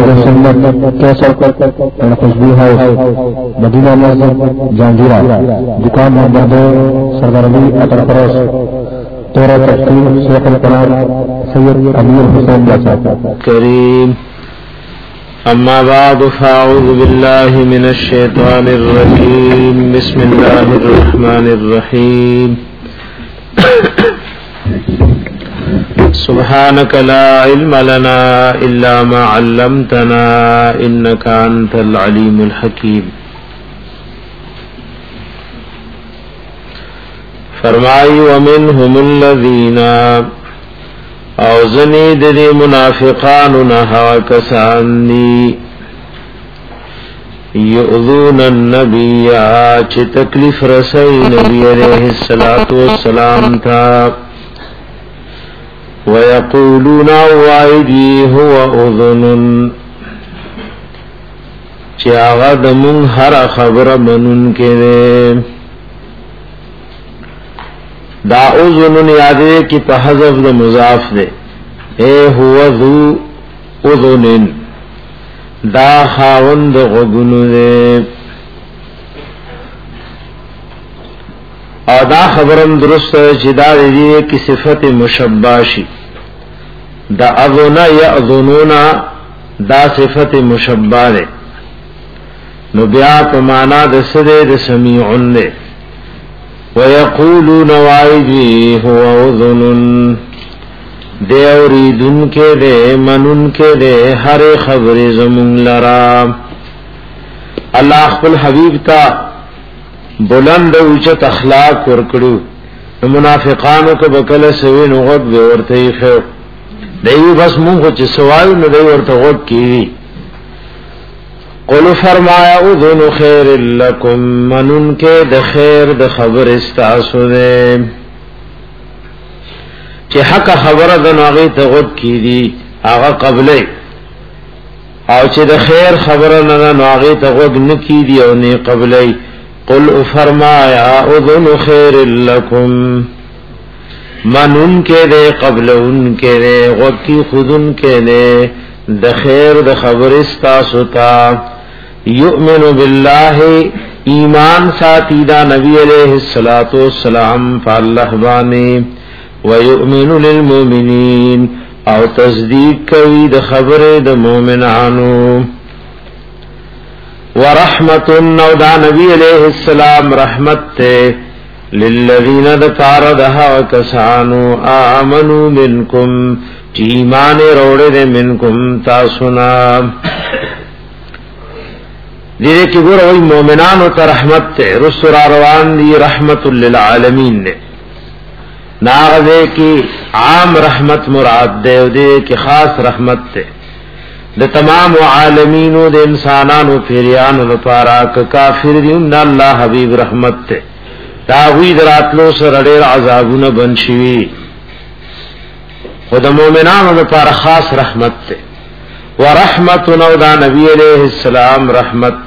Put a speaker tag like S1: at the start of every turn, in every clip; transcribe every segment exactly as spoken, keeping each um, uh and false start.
S1: मस्जिद सुन्नत कैसर एंड खुशबू हाउस मदीना मस्जिद जहांगीरा दुकान नंबर दो सरदार अली अतर फरोश तोरा तफ्सीर शेख अल-कुरान सैयद अमीर हुसैन जासा
S2: करीम। अम्मा बाद फ़अऊज़ु बिल्लाहि मिनश शैतानिर रजीम बिस्मिल्लाहिर रहमानिर रहीम। सुब्हानक ला इल्म लना इल्ला मा अल्लमतना इन्नका अंतल अलीमुल हकीम। फरमाई वमिनहुमुल्लज़ीना औज़नी ददी मुनाफिकान नहा कसानी युज़ून नबिया च तकलीफ रसई नबी अलैहिस्सलातु वस्सलाम था वयक़ूलून वाइदी हुवा उज़ुनुन चागा दमुन हर खबर मनुन के दे दा उज़ुनुन यादे की पहज़फ द मुज़ाफ दे ए हुवा ज़ू उज़ुनिन दा खावंद गगुनु दे और दा खबरम दुरुस्त जिदा दे की सिफत मुशब्बाशी दा अज़ुना या अज़ुनुना दा सिफत मुशब्बा दे नुबिया पमाना दसदे द समीउन दे वयक़ूलून वाइदी हुवा उज़ुनुन देवरीदुन के दे मनुन के दे हर खबर ज़मुन लरा। अल्लाह खुल हबीब ता बुलंद उच्चत अखलाक वर्कड़ू मुनाफिकानों के बकल सवे नुगत बेवरते खो देवी बस मुंह को चिसवायु न देवी और तगत की क़ुल फरमाया उज़ुन खैरिल लकुम मनुन के द खैर द खबर इस्तासु दे कि हक खबर द नागी तगत की दी आगा कबले और चे द खैर खबर न नागी तगत न की दी और ने कबले क़ुल फरमाया उज़ुन खैरिल लकुम मनुन के दे कबल उनके दे वकी खुद उनके दे द खैर द खबर इस्तासु था युमिनु बिल्लाहि ईमान सातीदा नबी अलैहिस्सलातु वस्सलाम फअल्लाह बाने व युमिनु लिल मुमिनीन और तस्दीक कवी द खबर द मोमिनानो व रहमतुन नौदा नबी अलैहिस्सलाम रहमत ते लिल्लज़ीना द तारदहा व कसानु आमनु मिनकुम ईमान रोड़े दे मिनकुम तासुना धीरे की गुर वही मोमिनान होता रहमत थे रुसुरा रवान दी रहमतुल लिल आलमीन ने नागदे की आम रहमत मुराद दे दे की खास रहमत थे द तमाम आलमीनों दे इंसानान फिरियान पारा काफिर दी उन अल्लाह हबीब रहमत थे तावी दरातलो से रडेर अजाबु न बनशीवी खुद मोमिनान पारा खास रहमत थे व रहमत नौदा नबी अलैहिस्सलाम रहमत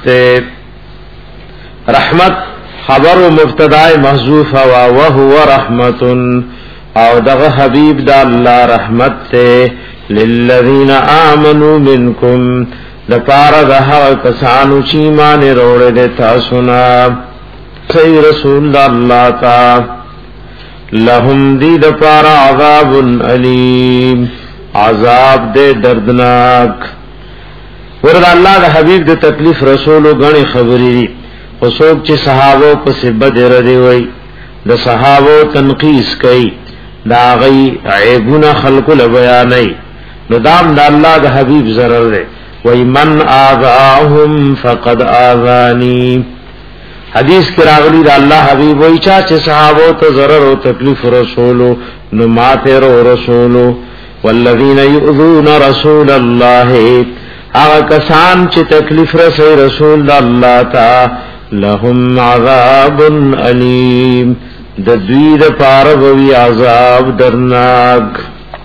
S2: रहमत खबर व मुब्तदाए महजूफ हवा व हुवा रहमतुन और दग हबीब दा अल्लाह रहमत लिल्लज़ीना आमनु मिनकुम द पारा दहा कसानु चीमान रोड़े देता सुना सही रसूल दा अल्लाह ता लहुम दी द पारा अज़ाबुन अलीम आजाब दे दर्दनाक वरद अल्लाह द हबीब दे तकलीफ रसूल गणे खबरी खुशोक चे सहाबो पसे बदर दे वई द सहाबो तनकीस कई दा गई ऐबुना खल्कुल बयानई नदाम द अल्लाह द हबीब जरर दे वई मन आज़ाहुम फक़द आज़ानी हदीस के रागली द अल्लाह हबीब वई चाचे सहाबो तो जरर हो तकलीफ रसूलो नुमाते रो रसूलो वल्लज़ीन युज़ून रसूल अल्लाह आगा कसान चे तकलीफ रसे रसूल अल्लाह ता लहुम अज़ाबुन अलीम द द्वीद पारवी अज़ाब दरनाक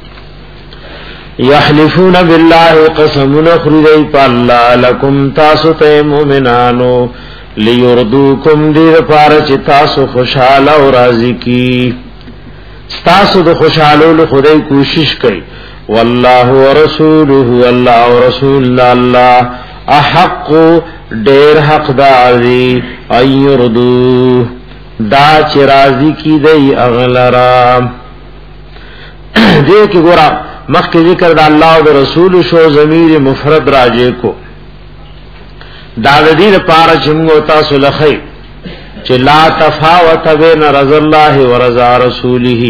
S2: यहलिफून बिल्लाहि कसमुन खुरिदई पाल्ला लकुम तासु ते मोमिनानो लियुर्दूकुम दीर पार चे तासु खुशाला और राजी की स्तासु द खुशालो खुदाई कोशिश कई والله ورسوله الله ورسول الله احق ډیر حقدار دی ایردو دا چرازی کی دی اغلرا دې کې ګورا مخکې ذکر د الله او رسول شو ضمیر مفرد راځي کو دا د دې لپاره چې موږ تاسو لخی چې لا تفاوت بین رضا الله ورضا رسوله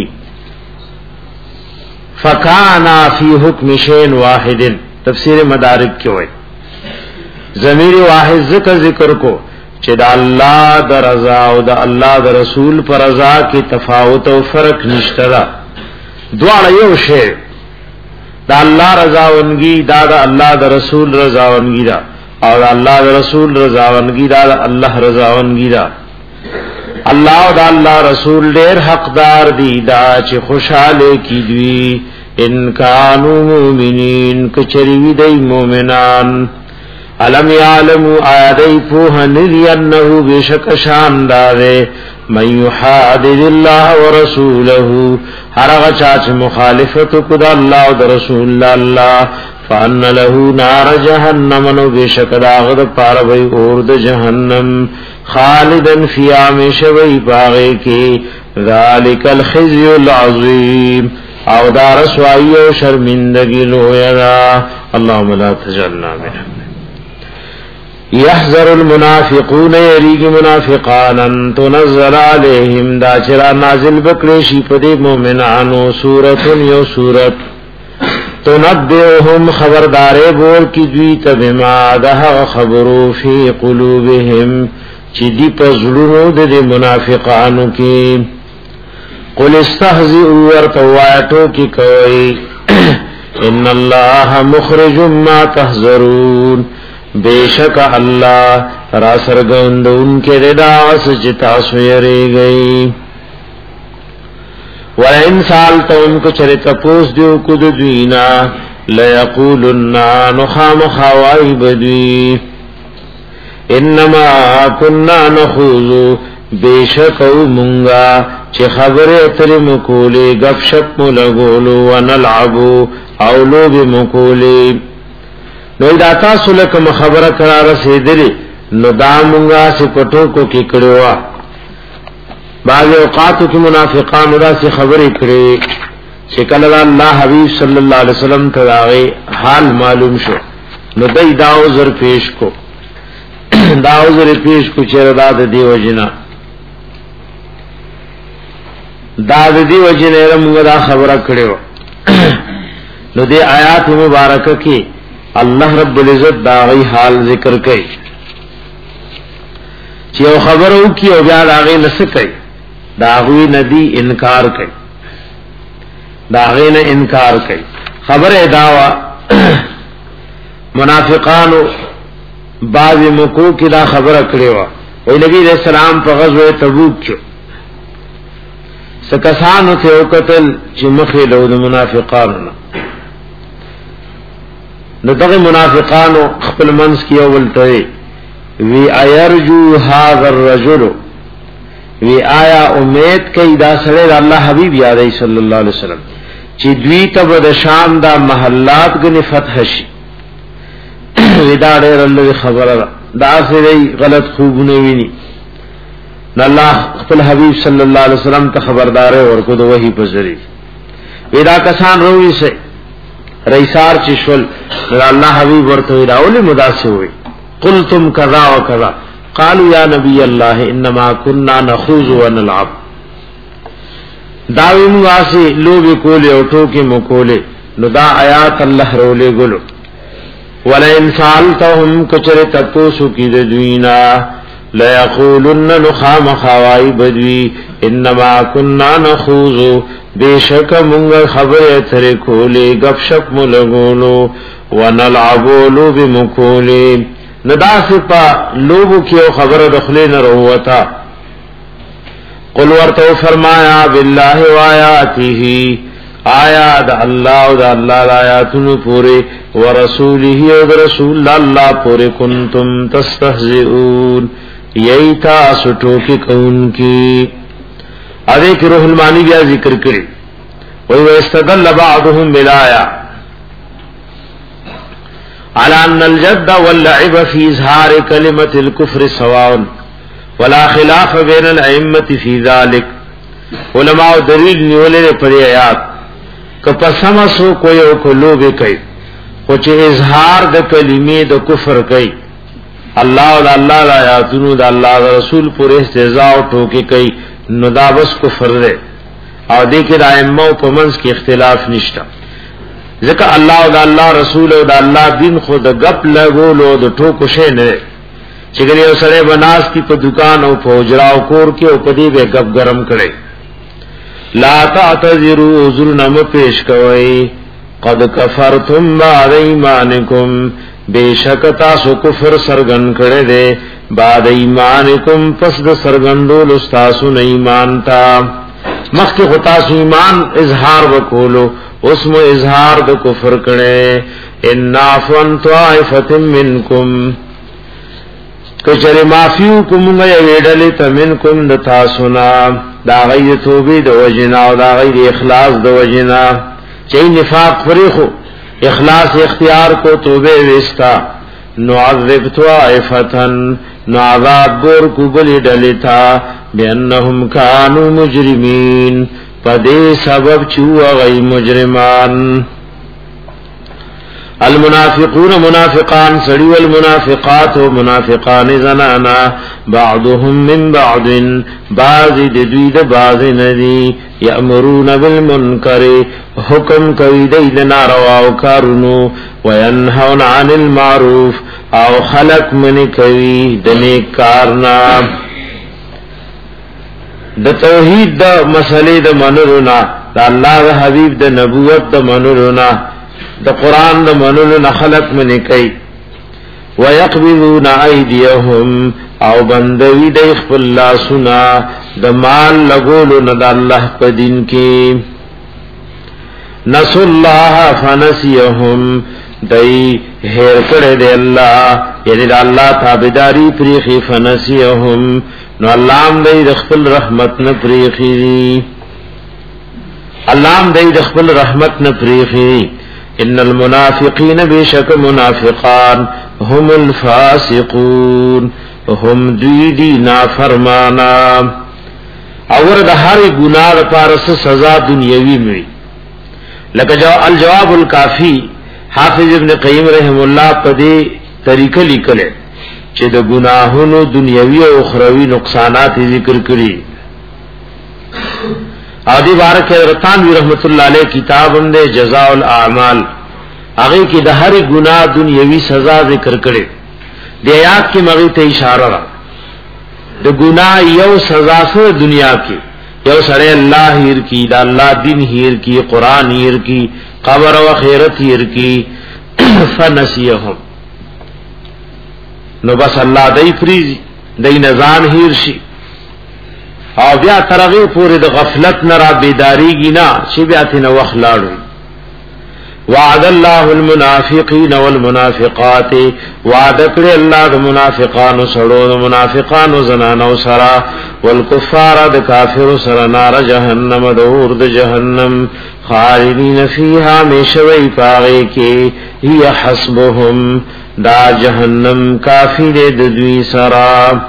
S2: فکانا فی حکم شین واحد تفسیر مدارک کې وایي ضمیر واحد ذکر ذکر کو چې د الله د رضا او د الله د رسول پر رضا کې تفاوت او فرق نشته دا دواړه یو شی د الله رضا ونګي دا د الله د رسول رضا ونګي دا او د الله د رسول رضا ونګي دا د الله رضا ونګي دا الله او د الله رسول ډېر حقدار دي دا چې خوشاله کی دوی ان کانوا مؤمنین کچری وی دی مؤمنان علم یعلمو آیدی پوہ ندی انہو بشک شاندار من یحادد اللہ ورسولہو ہرغ چاچ مخالفت کد اللہ و رسول اللہ فان لہو نار جہنم نو بشک داغد پاروی اورد جہنم خالدا فی آمش وی پاغے کی ذالک الخزی العظیم او دار سوائی و شرمندگی لویدا اللہم لا تجعلنا منہ يحذر المنافقون يريق منافقان ان تنزل عليهم دا چرا نازل بکلیشی پدی مومنانو سورت یو سورت تنبئهم خبردارے بول کی دوی تبما ده خبرو فی قلوبهم چی دی پزلونو دی منافقانو کی قل استهزئوا ورتواتو کی کوئی ان اللہ مخرج ما تحذرون بیشک اللہ را سرگند ان کے رداس جتا سویرے گئی وَإِن سَأَلْتَهُمْ كَچَرَ تَپُوس دیو کد دوینا لَيَقُولُنَّ نُخَامُ خَوَائِ بدوی انما كُنَّا نَخُوضُ بیشکو منگا چه خبر اتر مکولی گپ شپ ملگولو ونلعبو اولو بمکولی نو دا تاسو لکه خبره قرار رسیدلی نو دا مونږه سی پټو کو کې کړوا بعض اوقاتو کې منافقان دا سی خبرې کړې چې کله الله حبیب صلی الله علیه وسلم ته داغه حال معلوم شو نو دای دا عذر پیش کو دا عذر پیش کو چې ردا د دی وجنا دا د دی وجنه موږ دا خبره کړو نو دې آیات مبارکه کې اللہ رب العزت داغی حال ذکر کئی چی او خبرو کی او بیا داغی نسکئی داغوی ندی انکار کئی داغی نا انکار کئی خبر داوا منافقانو بعض مکو کی دا خبر اکڑیوا وی نبی علیہ السلام پا غزوہ تبوک چو سکسانو تے او قتل چی مخیلو دا منافقانو نو دغه منافقانو خپل منس کی اول ته وی ایرجو هذا الرجل وی آیا امید کئی دا سره الله حبیب یاد صلی الله علیه وسلم چې دوی ته د شام دا محلات غنی فتح شي ودا ډېر الله خبره دا سره غلط خوبونه ویني الله خپل حبیب صلی الله علیه وسلم ته خبردار ورکو د وحی په ذریعہ ودا کسان روي سه ریسار چشول اللہ حبیب ورطوی راولی مداسے ہوئی قلتم کذا و کذا قالوا یا نبی اللہ انما کننا نخوض و نلعب داوی مواسی لوبی کولے او ٹوکی مکولے نو دا آیات اللہ رولے گلو ولئن سالتهم کچر تپوسو کی دوینا لیقولن نخام خوائی بدوی انما کننا نخوض بیشک منگ خبر اتر کولے گپ شپ ملگولو ونلعبولو بمکولے ندا سپا لوبو کیو خبر دخلے نروتا قل ورتو فرمایا باللہ و آیاتیہی آیا دا اللہ و دا اللہ دا آیاتنو پورے ورسولہی و دا رسول اللہ پورے کنتم تستہزئون یہی تا سٹو کی کون کی ادھے کی روح المانی بیا ذکر کری وی استدل بعضهم بلایا على ان الجد واللعب في اظهار كلمه الكفر سواء ولا خلاف بين الائمه في ذلك. علماء دلیل نیولې پر آیات که پسما سو کوئی او کلوبه کوي خو چې اظهار د کلمې د کفر کوي الله او الله د آیاتونو د الله رسول پر استهزاء او ټوکې کوي نو دا بس کفر دی او دې کې د ائمه په منځ کې اختلاف نشته ځکه الله او د الله رسول او د الله دین خو د غپ لګولو د ټوکو شی نه چې ګری یو سره بناستی په دکان او په اجراو کور کې او په دې به غپ گرم کړي. لا تعتذروا عذرنا پیش کوي قد کفرتم بعد ایمانکم بیشک تاسو کفر سرګن کړي دي بعد ایمانکم پس د سرګندول تاسو نه ایمان تا مخکې خو تاسو ایمان اظهار وکولو اوس مو اظهار د کفر کړي. ان عفوا طائفه منکم کچره معفو کوم یا ویډلې تمنکم د تاسو نه دا غي توبې د وجنا او دا غي اخلاص د وجنا چې نفاق فریخو اخلاص اختیار کو توبه وستا نعذب طائفه نعذاب ګور کوبل ډلتا بانهم كانوا مجرمين پدې سبب چې غي مجرمان. المنافقون منافقان سړي والمنافقات منافقان زنانا بعضهم من بعض بعض د دوی د بعض ندي يأمرون بالمنکر حکم کوي د ناروا او کارونو وينهون عن المعروف او خلق من کوي د نیک کارنا. د توحید د مسلې د منلونا د الله د حبیب د نبوت د منلونا د قران د منلونا خلق من کوي. ويقبضون ايديهم او بندوی د خپل لاسونه د مال لګولو نه د الله په دین کې. نسوا الله فنسيهم دای هر کړه د الله یعنی د الله تابعداري پریخي فنسيهم نو الله هم د خپل رحمت نه پریخي الله هم د خپل رحمت نه پریخي. ان المنافقین بشک منافقان هم الفاسقون هم دوی دی نافرمانا اور د هر ګناه لپاره سزا دنیوي وي. لکه جواب الجواب الکافی حافظ ابن قیم رحم الله په دې طریقې لیکل چې د ګناهونو دنیوي او اخروی نقصانات ذکر کړي. ادي بارک رتانوی رحمت الله علیه کتاب هم ده جزاء الاعمال هغه کې د هر ګناه دنیوي سزا ذکر کړي. د آیات کې مغی ته اشاره را د ګناه یو سزا سره دنیا کې یو سره الله هیر کی د الله دین هیر کی قران هیر کی قبر او آخرت هیر کی فنسیهم نو بس الله دای فریزي دای نزان هیر شي او بیا ترغه پورې د غفلت نه را بیداریږي نه چې بیا ته نو وخلاړو. وعد الله المنافقين والمنافقات وعد کړ الله د منافقانو سره د منافقانو زنانو سره والکفار د کافر سره نار جهنم د اور د جهنم خالدین فیها مشوی پاره کې هي حسبهم دا جهنم کافی دې د دوی سره.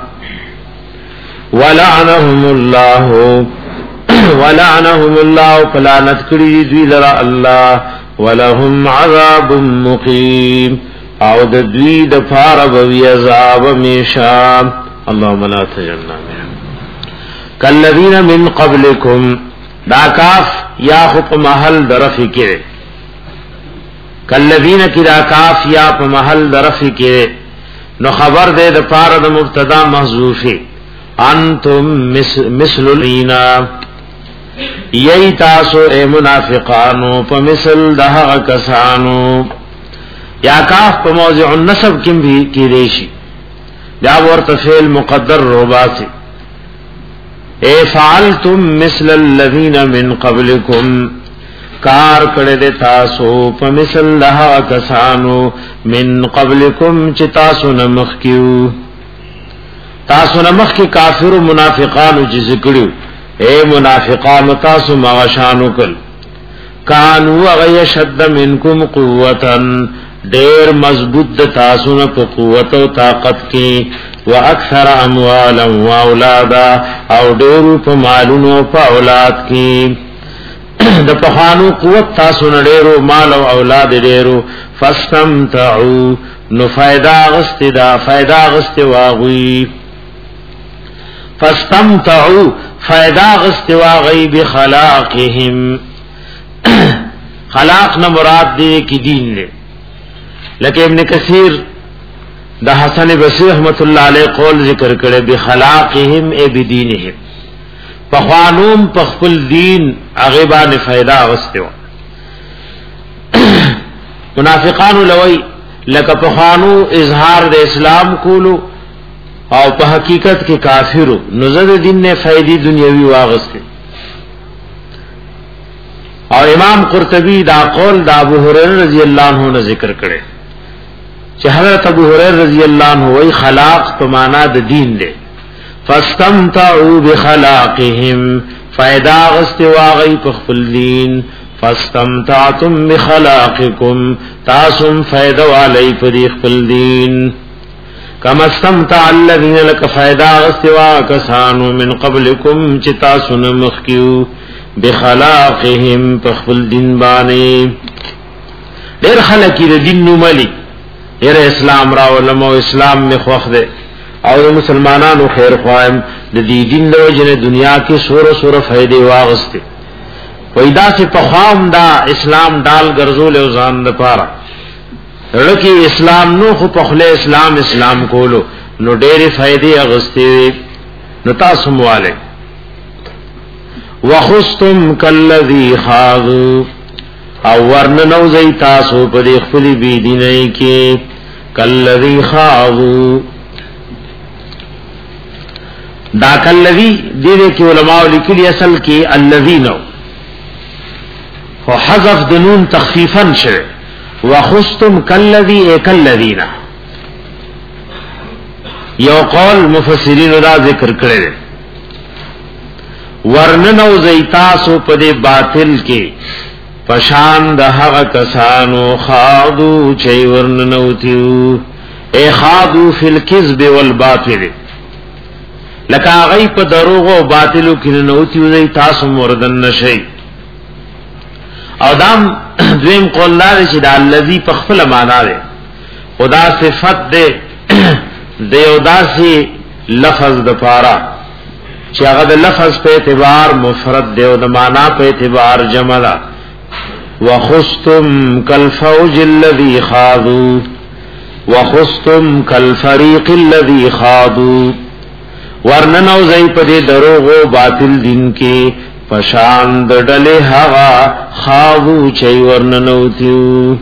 S2: ولعنهم الله ولعنهم الله فلعنت کړي دوی لرا الله ولهم عذاب مقیم او د دوی د فار بوی عذاب میشا. اللهم لا تجعلنا منهم کالذین من قبلکم دا کاف یا خپ محل درف کې کالذین کی دا کاف یا په محل درف کې نو خبر دې د فار د مبتدا محذوفه انتم مثل الینا یی تاسو اے منافقانو په مثل دغه کسانو یا کاف په موضع النسب کې بھی کې ریشي یا ورته فعل مقدر رباطی اے فعلتم مثل الذين من قبلكم کار کړه د تاسو په مثل دغه کسانو من قبلكم چې تاسو نه مخکیو تاسو نمخ کی کافر و منافقانو چی ذکریو اے منافقانو تاسو مغشانو کل کانو اغی شد منکم قوتن ډېر مضبوط د تاسو نه په قوت او طاقت کې واکثر اموالا واولادا او ډېر په مالونو او په اولاد کې د پخوانو قوت تاسو نه ډېرو مال او اولاد ډېرو فاستمتعوا نو فائدہ غستدا فائدہ غست واغوی فاستمتعوا فائدہ غست واغی بخلاقهم خلاق نہ مراد دی کی دین لے لکہ ابن کثیر دا حسن بصری رحمت اللہ علیہ قول ذکر کرے بخلاقهم اے بدینهم پخوانوم پخپل دین اغیبان فائدہ غستوا منافقانو لوی لکه پخوانو اظهار د اسلام کولو او په حقیقت کې کافرو نو زده دین نه فائدې دنیوي واغسته او امام قرطبی دا قول د ابو هريره رضی الله عنه نے ذکر کړي چې حضرت ابو هريره رضی الله عنه وی خلاق په معنا د دین دی فاستمتعوا بخلاقهم فائدہ غستواغی په خپل دین فاستمتعتم بخلاقکم تاسم فائدہ والی پدی خپل دین کما استمتع الذین لک فائدہ غستوا کسانو من قبلکم چتا سن مخکیو بخلاقهم پخپل دین بانی دیر خلقی دا دین نمالی ایر اسلام را علماء اسلام میں خوخ دے اور مسلمانانو خیر خواہم دا دی دین دو جن دنیا کی سور سور فائدے واغستے ویدا سے پخام دا اسلام ڈال گرزول اوزان دا پارا رکی اسلام نو خو پخلے اسلام اسلام کولو نو ډېر فائدې اغستی نو تاسو مواله وخستم کلذی خاض او ورن نو زی تاسو په خپل بی دیني کې کلذی خاض دا کلذی دې کې علماء لیکلي اصل کې الذین او حذف د نون تخفیفا شوه وخستم کلذی کلذین یو قول مفسرین دا ذکر کړل ورننو زیتاسو په دې باطل کې پشان د هغه کسانو خاضو چي ورننو تیو اے خاضو فی الکذب والباطل لکه غی په دروغ او باطلو کې نو تیو زیتاسو مردن نشي او دام دویم قول لاره چې دا الذی په خپل معنا ده خدا صفت ده د یو داسې لفظ د پارا چې هغه د لفظ په اعتبار مفرد ده او د معنا په اعتبار جمع ده وخستم کالفوج الذی خاضوا وخستم کالفریق الذی خاضوا ورننو زئی په دې دروغ او باطل دین کې پشان دډلې هغه خاوو چي ورننوتیو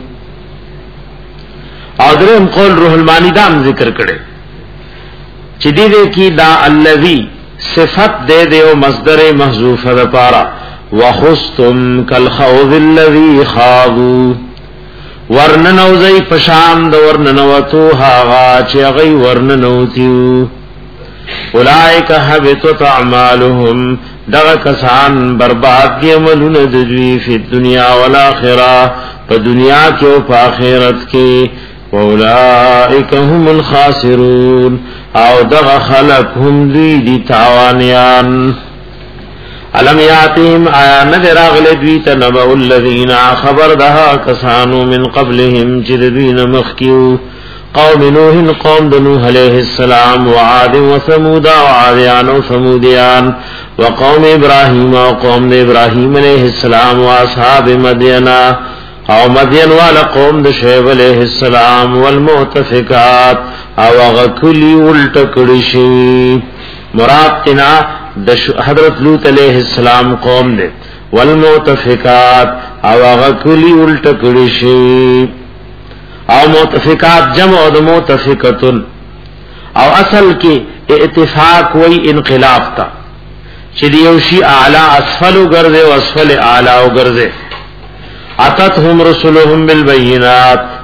S2: او درم قول روح المانی دام ذکر کړي چې دې کې دا الذی صفت دے دے او مصدر محذوف ده پارا وخستم کالخوض الذی خاضوا ورننو زئی پشان د ورننوتو هغه چې غي ورننوتیو اولائک حبطت اعمالهم دغه کسان برباد دي عملونه د دوی په دنیا او آخرت په دنیا کې او په آخرت کې اولائک هم الخاسرون او دغه خلق هم دوی دي تاوانیان علم یاتهم آیا نذر اغل دوی تنبأ الذین خبر دها کسانو من قبلهم چې دوی مخکیو قوم نوح قوم نوح علیہ السلام وعاد وثمود وعادیان وثمودیان وقوم ابراہیم وقوم ابراہیم علیہ السلام واصحاب مدین او مدین والا قوم د شعیب علیہ السلام والمؤتفقات او غکلی الٹکڑشی مراد تنا حضرت لوط علیہ السلام قوم دے والمؤتفقات او غکلی الٹکڑشی او متفقات جمع د متفقتن او اصل کې اتفاق وی انقلاب تا چې دیو شی اعلی اسفل وګرځي او اسفل اعلی وګرځي اتتهم رسلهم بالبينات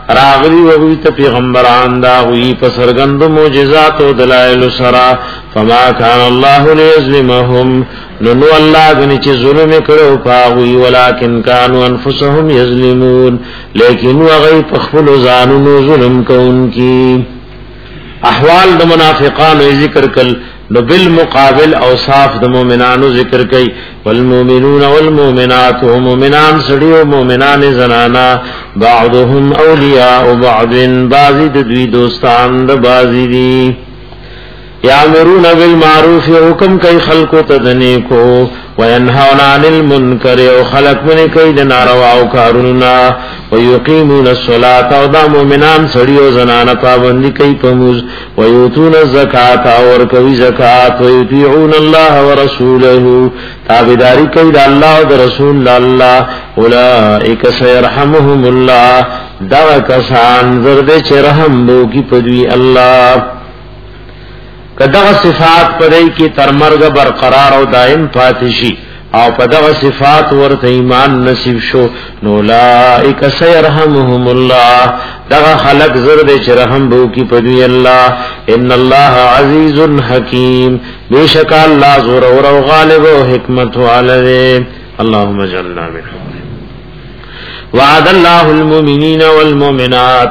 S2: راغلی وغوی ته پیغمبران دا وی پسرګند معجزات او دلائل سرا فما كان الله ليظلمهم نو الله غني چې ظلم کړو پاوی ولکن كانوا انفسهم يظلمون لیکن وغی خپل ځانونو ظلم کوونکی احوال د منافقانو ذکر کړل نو بالمقابل اوصاف د مؤمنانو ذکر کړي والمؤمنون والمؤمنات ومؤمنان سړي او مؤمنان زنانا بعضهم اولیاء بعض بعضی د دوی دوستان د بعضی دي یامرون بالمعروف حکم کوي خلقو ته د نیکو وینهون عن المنکر او خلق من کوي د ناروا او کارونه ويقيمون الصلاة او دا مؤمنان سړي او زنانه پابندي کوي په موږ ويؤتون الزکات او کوي زکات ويطيعون الله ورسوله تابعداري کوي د الله او د رسول الله اولئک سيرحمهم الله دا کسان زرد چې رحم وکي په دوی الله کداغه صفات پدې کې تر مرګ برقرار او دائم پاتشي او پدغه صفات ورته ایمان نصیب شو نو لائک سيرحمهم الله دغه خلق زرد چې رحم بو کی پدوی الله ان الله عزیز حکیم بیشک الله زور او غالب او حکمت والے اللهم اجعلنا منهم وعد الله المؤمنین والمؤمنات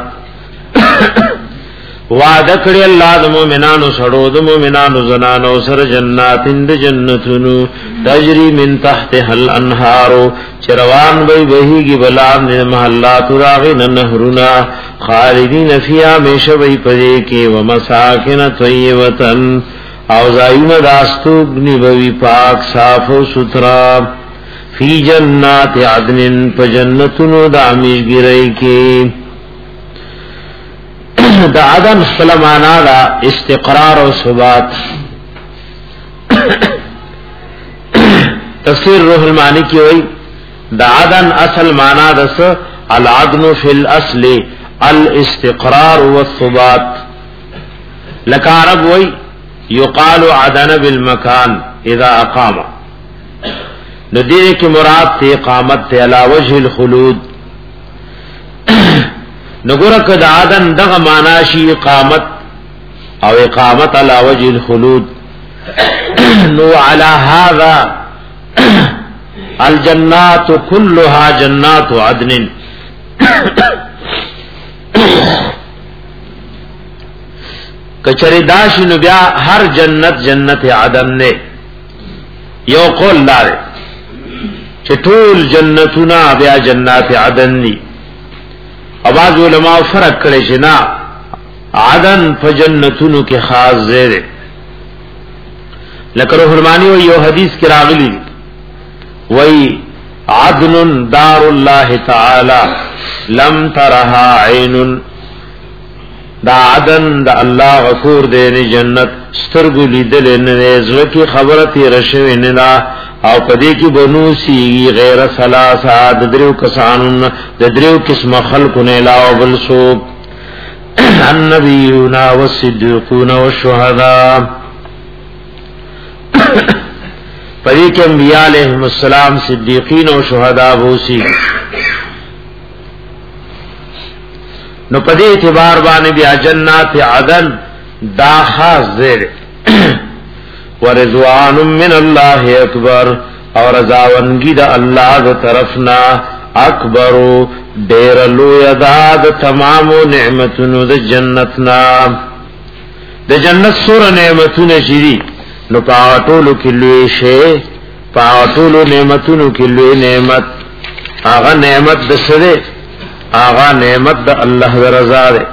S2: وعده کړی الله د مؤمنانو سره د مؤمنانو زنانو سره جناتین د جنتونو تجری من تحتها الانهار چروان وی بهیږي بلان د محلات راغین نهرنا خالدین فیها مشوی پدې کې ومساکن طیبتن او زایونه داستوګنی بوی پاک صاف او سترا فی جنات عدن فجنتونو د امیشګری کې دا عدن سلمانا دا استقرار و ثبات تفسیر روح المانی کی ہوئی دا عدن اصل مانا دس العدن فی الاصل الاستقرار والثبات لکارب ہوئی یقال عدن بالمکان اذا اقام ندیر کی مراد تی اقامت تی علا وجه الخلود نګورک د عدن دغه معنا شي اقامت او اقامت علی وجه الخلود نو علی هذا الجنات كلها جنات عدن کچری داش نو بیا هر جنت جنت عدن نه یو قول لاره چې ټول جنتونه بیا جنات عدن دي بعض علماء فرق کړي چې نا عدن فجنتونو کې خاص زیره لکه روح المانی و یو حدیث کې راغلی وای عدن دار الله تعالی لم ترها عین دا عدن دا الله غفور دې جنت سترګو لیدل نه زړه کې خبره تیر شوی نه دا او پدې کې بنوسی غیر ثلاثه د درو کسانو د درو قسم خلق نه علاوه بل سو النبیون والصدیقون والشهداء پدې کې انبیاء علیهم السلام صدیقین او شهدا بوسی نو پدې اعتبار باندې بیا جنات عدن دا خاص زیر ورضوان من الله اکبر اور رضاونگی دا اللہ دا طرفنا اکبر دیر لو یداد تمام نعمتنو دا جنتنا دا جنت سور نعمتنو شیدی نو پاوٹولو کلوی شے پاوٹولو نعمتنو کلوی نعمت آغا نعمت دا سدے آغا نعمت دا اللہ دا رضا دے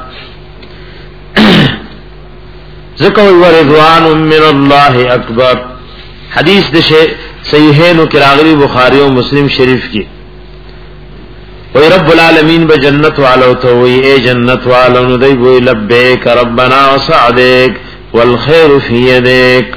S2: ذکر ورضوان من اللہ اکبر حدیث دشے صحیحین و کراغلی بخاری و مسلم شریف کی وی رب العالمین بجنت والو تو وی اے جنت والو ندی وی لبیک ربنا و سعدیک والخیر فی یدیک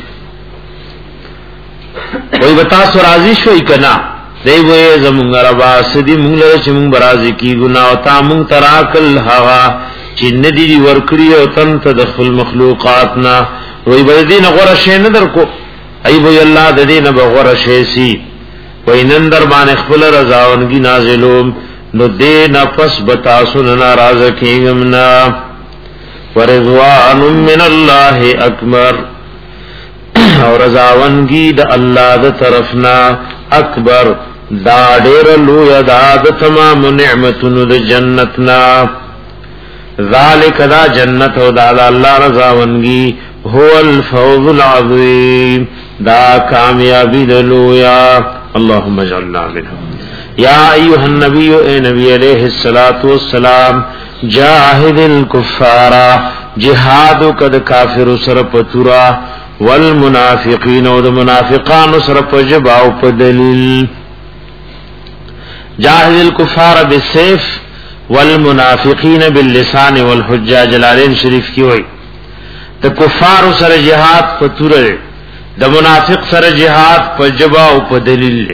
S2: وی بتاس و رازی شوئی کنا دی وی زمونگ ربا سدی مونگ لرچ مونگ برازی کی گنا و تا مونگ تراکل حغا چی ندی دی ورکڑی او تن تدخل مخلوقاتنا وی بردین غرشی ندر کو ای وی اللہ ددین بغرشی سی وی نندر بان اخفل رضاونگی نازلوم نو دې نفس بتا سن ناراض کیږم نا ورضوان من الله اکبر اور رضاونگی د الله د طرفنا اکبر دا ډېر لوی دا د تمام نعمتونو د جنتنا ذالک دا جنت او دا الله رضاونگی هو الفوز العظیم دا کامیابی دلویا اللهم اجعلنا منهم یا ایها النبی اے نبی علیہ الصلوۃ والسلام جاہد الکفار جہاد قد کافر سر پتورا والمنافقین او منافقان سر پجبا او پدلیل جاہد الکفار بالسیف والمنافقین باللسان والحجہ جلالین شریف کی ہوئی د کفار سره جهاد په توره د منافق سره جهاد په جبا او په دلیل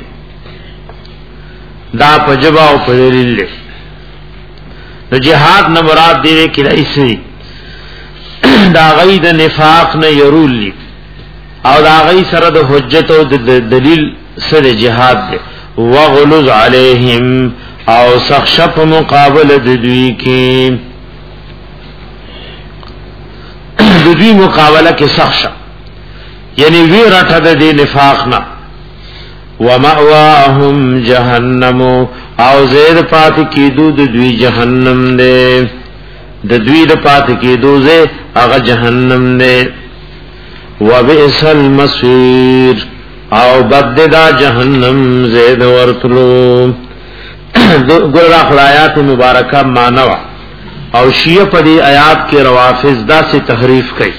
S2: دا په جبا او په دلیل د جهاد نه مراد دی کې رئیسي دا غي د نفاق نه يرول او دا غي سره د حجت او د دلیل سره جهاد دی وغلظ عليهم او سخشپ مقابله د دوی کې د دوی مقابله کې سخت یعنی وی راټه د نفاق نه ومأواهم جهنم او زید پات کی دو د دوی جهنم دے د دوی د پات کی دو زه هغه جهنم دے وبئس المصير او بددا جهنم زید ورتلو ګور اخرایات مبارکه مانوا او شیعہ پدی آیات کے روافض دا سے تحریف کئی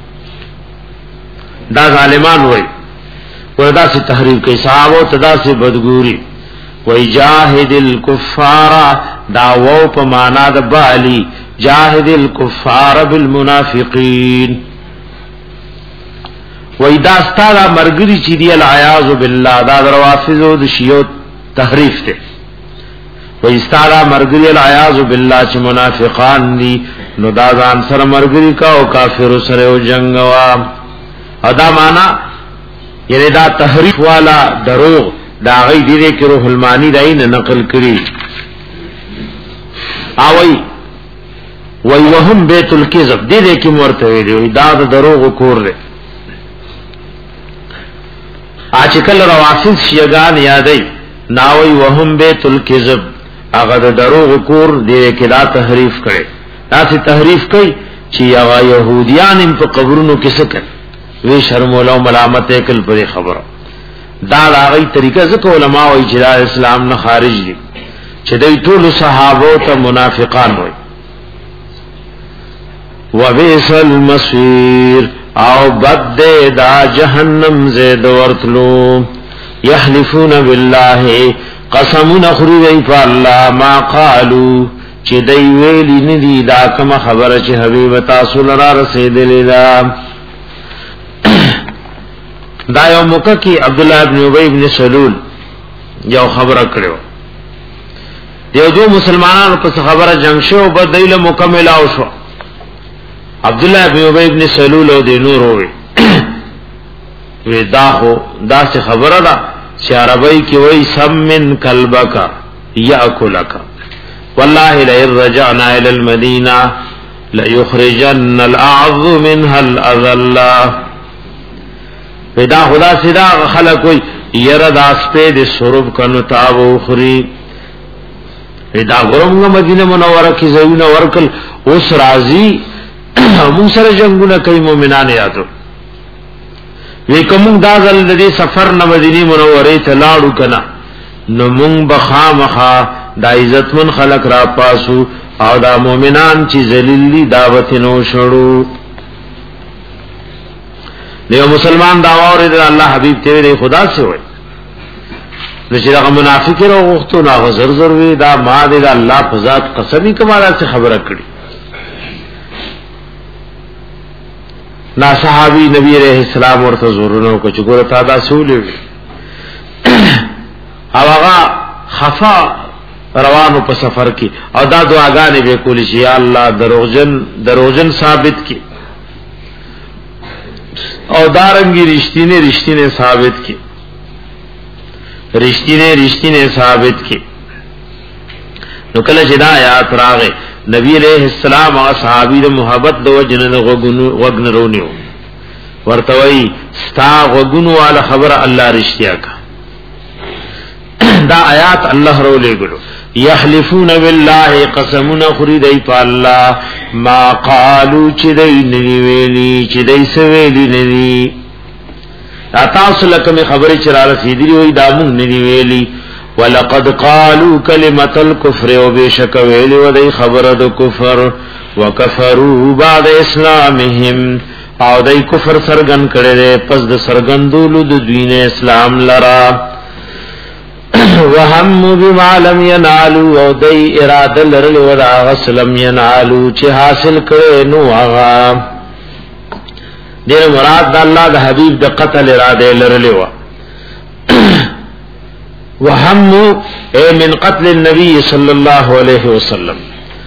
S2: دا ظالمان ہوئی ودا سے تحریف کئی صحابو تدا سے بدگوری وی جاہد الکفار داوو پا مانا دا بالی جاہد الکفار بالمنافقین وی دا استادا مرگری چی دی العیاض باللہ دا دا روافض و دا شیعہ تحریف تے وَإِسْتَعْلَى مَرْگِرِي الْعَيَاذُ بِاللَّهِ چه منافقان دی نو دا ځان سره مرګري کا او کافر سره او جنگ وا ادا معنا یعنی دا تحریف والا دروغ دا غي دې کې روح المانی دای نه نقل کړي اوي وای وهم بیت الکذب دې دې کې مرته ویلي دا د دروغ کور دی اچکل روافض شیعان یادای ناوی وهم بیت الکذب اغه د دروغ کور دی کې دا تحریف کړي دا سي تحریف کوي چې هغه يهوديان په قبرونو کې سکه وی شرم ولا ملامت کل پر خبره دا هغه طریقه ځکه علما او اجرا اسلام نه خارج دي چې دوی ټول صحابه ته منافقان وي وبئس المصير او بد دا جهنم زید ورتلو يحلفون بالله قسمون خروی په الله ما قالو چې دوی ویلی ندی دا کوم خبره چې حبیب تاسو لرا رسیدلې دا دا یو موقع کې عبد الله ابن ابي ابن سلول یو خبره کړو یو دو مسلمانانو په خبره جنگ شو بدایله مکمل او شو عبد الله ابن ابي ابن سلول او د نور وي وی دا هو دا څه خبره ده چې عربی کې وای سمن کلبک یاکلک والله لئن رجعنا الى المدینه ليخرجن الاعظ منها الاذل پیدا خدا سدا خلق کوئی ير داس په د سورب کنو تاو خوري پیدا ګرمغه مدینه منوره کې زوینه ورکل اوس راضی موږ سره جنگونه کوي مؤمنان یادو وی کوم دا ځل د سفر نه مدینه منوره ته لاړو کنا نو مونږ بخامخه د عزتمن خلق را پاسو او دا مؤمنان چې ذلیلی دعوت نو شړو دیو مسلمان دعوا اور الله حبیب ته خدا سے وای نو چې هغه منافق ورو غوښتو نو زر زر وی دا ما دې الله په ذات قسمی کماله سے خبره کړي نا صحابی نبی علیہ السلام ورته زورونو کو چې ګوره تا دا سولې او هغه خفا روانو په سفر کې او دا دعاګانې به کولې چې یا الله دروغجن دروغجن ثابت کی او دارنګي رښتینه رښتینه ثابت کی رښتینه رښتینه ثابت کی نو کله چې دا آیات راغې نبی علیہ السلام او صحابي د محبت د وجنه وغن رونیو ورته وی ستا وغنو والا خبر الله رښتیا کا دا آیات الله رو لګلو یحلفون بالله قسمنا خریدای په الله ما قالو چې دای نی ویلی چې دای سویلی نی تاسو لکه خبره چې را رسیدلی وای دا مونږ نی ویلی ولقد قالوا كلمه الكفر وبشك ویل ودای خبره د کفر وکفروا بعد اسلامهم او دای کفر سرګن کړي پس د سرګندولو د دین اسلام لرا وهم بما لم ينالوا او دای اراده لرل ودا غسلم ينالوا چې حاصل کړي نو هغه دغه مراد د الله د حبيب د قتل اراده لرل و وهم اے من قتل النبي صلی اللہ علیہ وسلم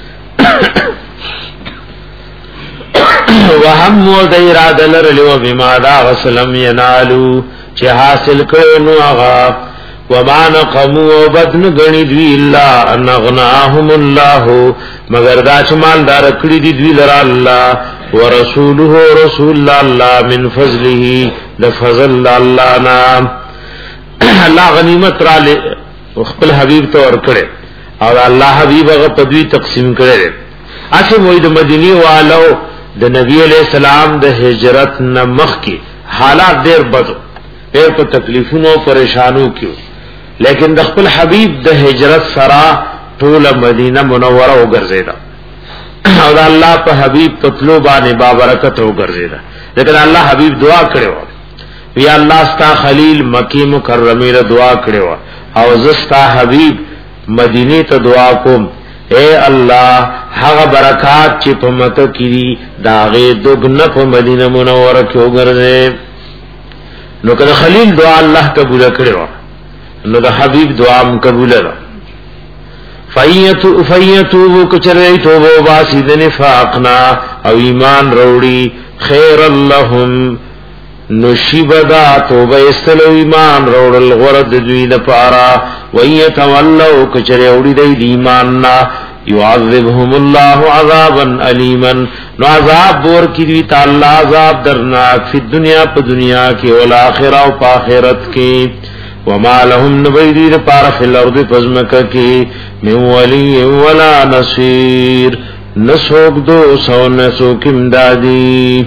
S2: وهم و دیراد لرلو بما دا غسلم ینالو چه حاصل کرنو آغا وما نقمو و بدن گنی دوی اللہ ان اغناهم اللہ مگر دا چمال دار کری دی دوی لرا اللہ ورسوله رسول اللہ من فضله لفضل اللہ نام الله غنیمت را ل خپل حبیب ته ور کړي او الله حبیب هغه په دوی تقسیم کړي اسی موید مدینی والو د نبی علیہ السلام د هجرت نمخ کی حالات ډیر بدو ډیر په تکلیفونو پریشانو کیو لیکن د خپل حبیب د هجرت سرا ټول مدینه منوره وګرځیدا او د الله په حبیب تطلو باندې بابرکت وګرځیدا لیکن الله حبیب دعا کړو یا الله ستا خلیل مکی مکرمه ر دعا کړو او زستا حبیب مدینه ته دعا کوم اے الله هغه برکات چې په مته کړي داغه دغنه په مدینه منوره کې وګرځي نو کله خلیل دعا الله قبول کړو نو د حبیب دعا هم قبول کړه فایتو فایتو کچره توبه واسید نفاقنا او ایمان وروړي خیر اللهم نشیبدا توبه استلو ایمان روڑل غرد دوی دپارا ویتولو کچر اوڑی دی ایمان نا یعذبهم اللہ عذابا علیما نو عذاب بور کی دوی تا اللہ عذاب درناک فی الدنیا پا دنیا کی والآخرہ و پا آخرت کی وما لهم نبیدی دپارا فی الارض پزمکا کی من ولی ولا نصیر نسوک دو سو نسوک امدادی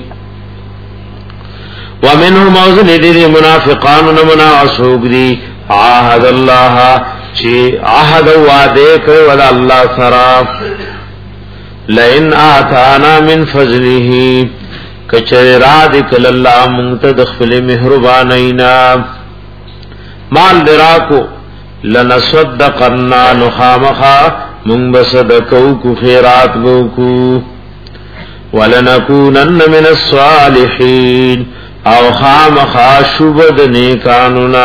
S2: ومنهم موزن دي منافقان ومنافقون دي عهد الله شي عهد وعده کوي ولا الله سرا لئن آتانا من فضله کچر راد کل الله منتدخل مهربانینا مال دراکو لنصدقنا نخامخا منبصدقو کو خیرات گوکو ولنکونن من الصالحین او خام خاشوبد نیکانونا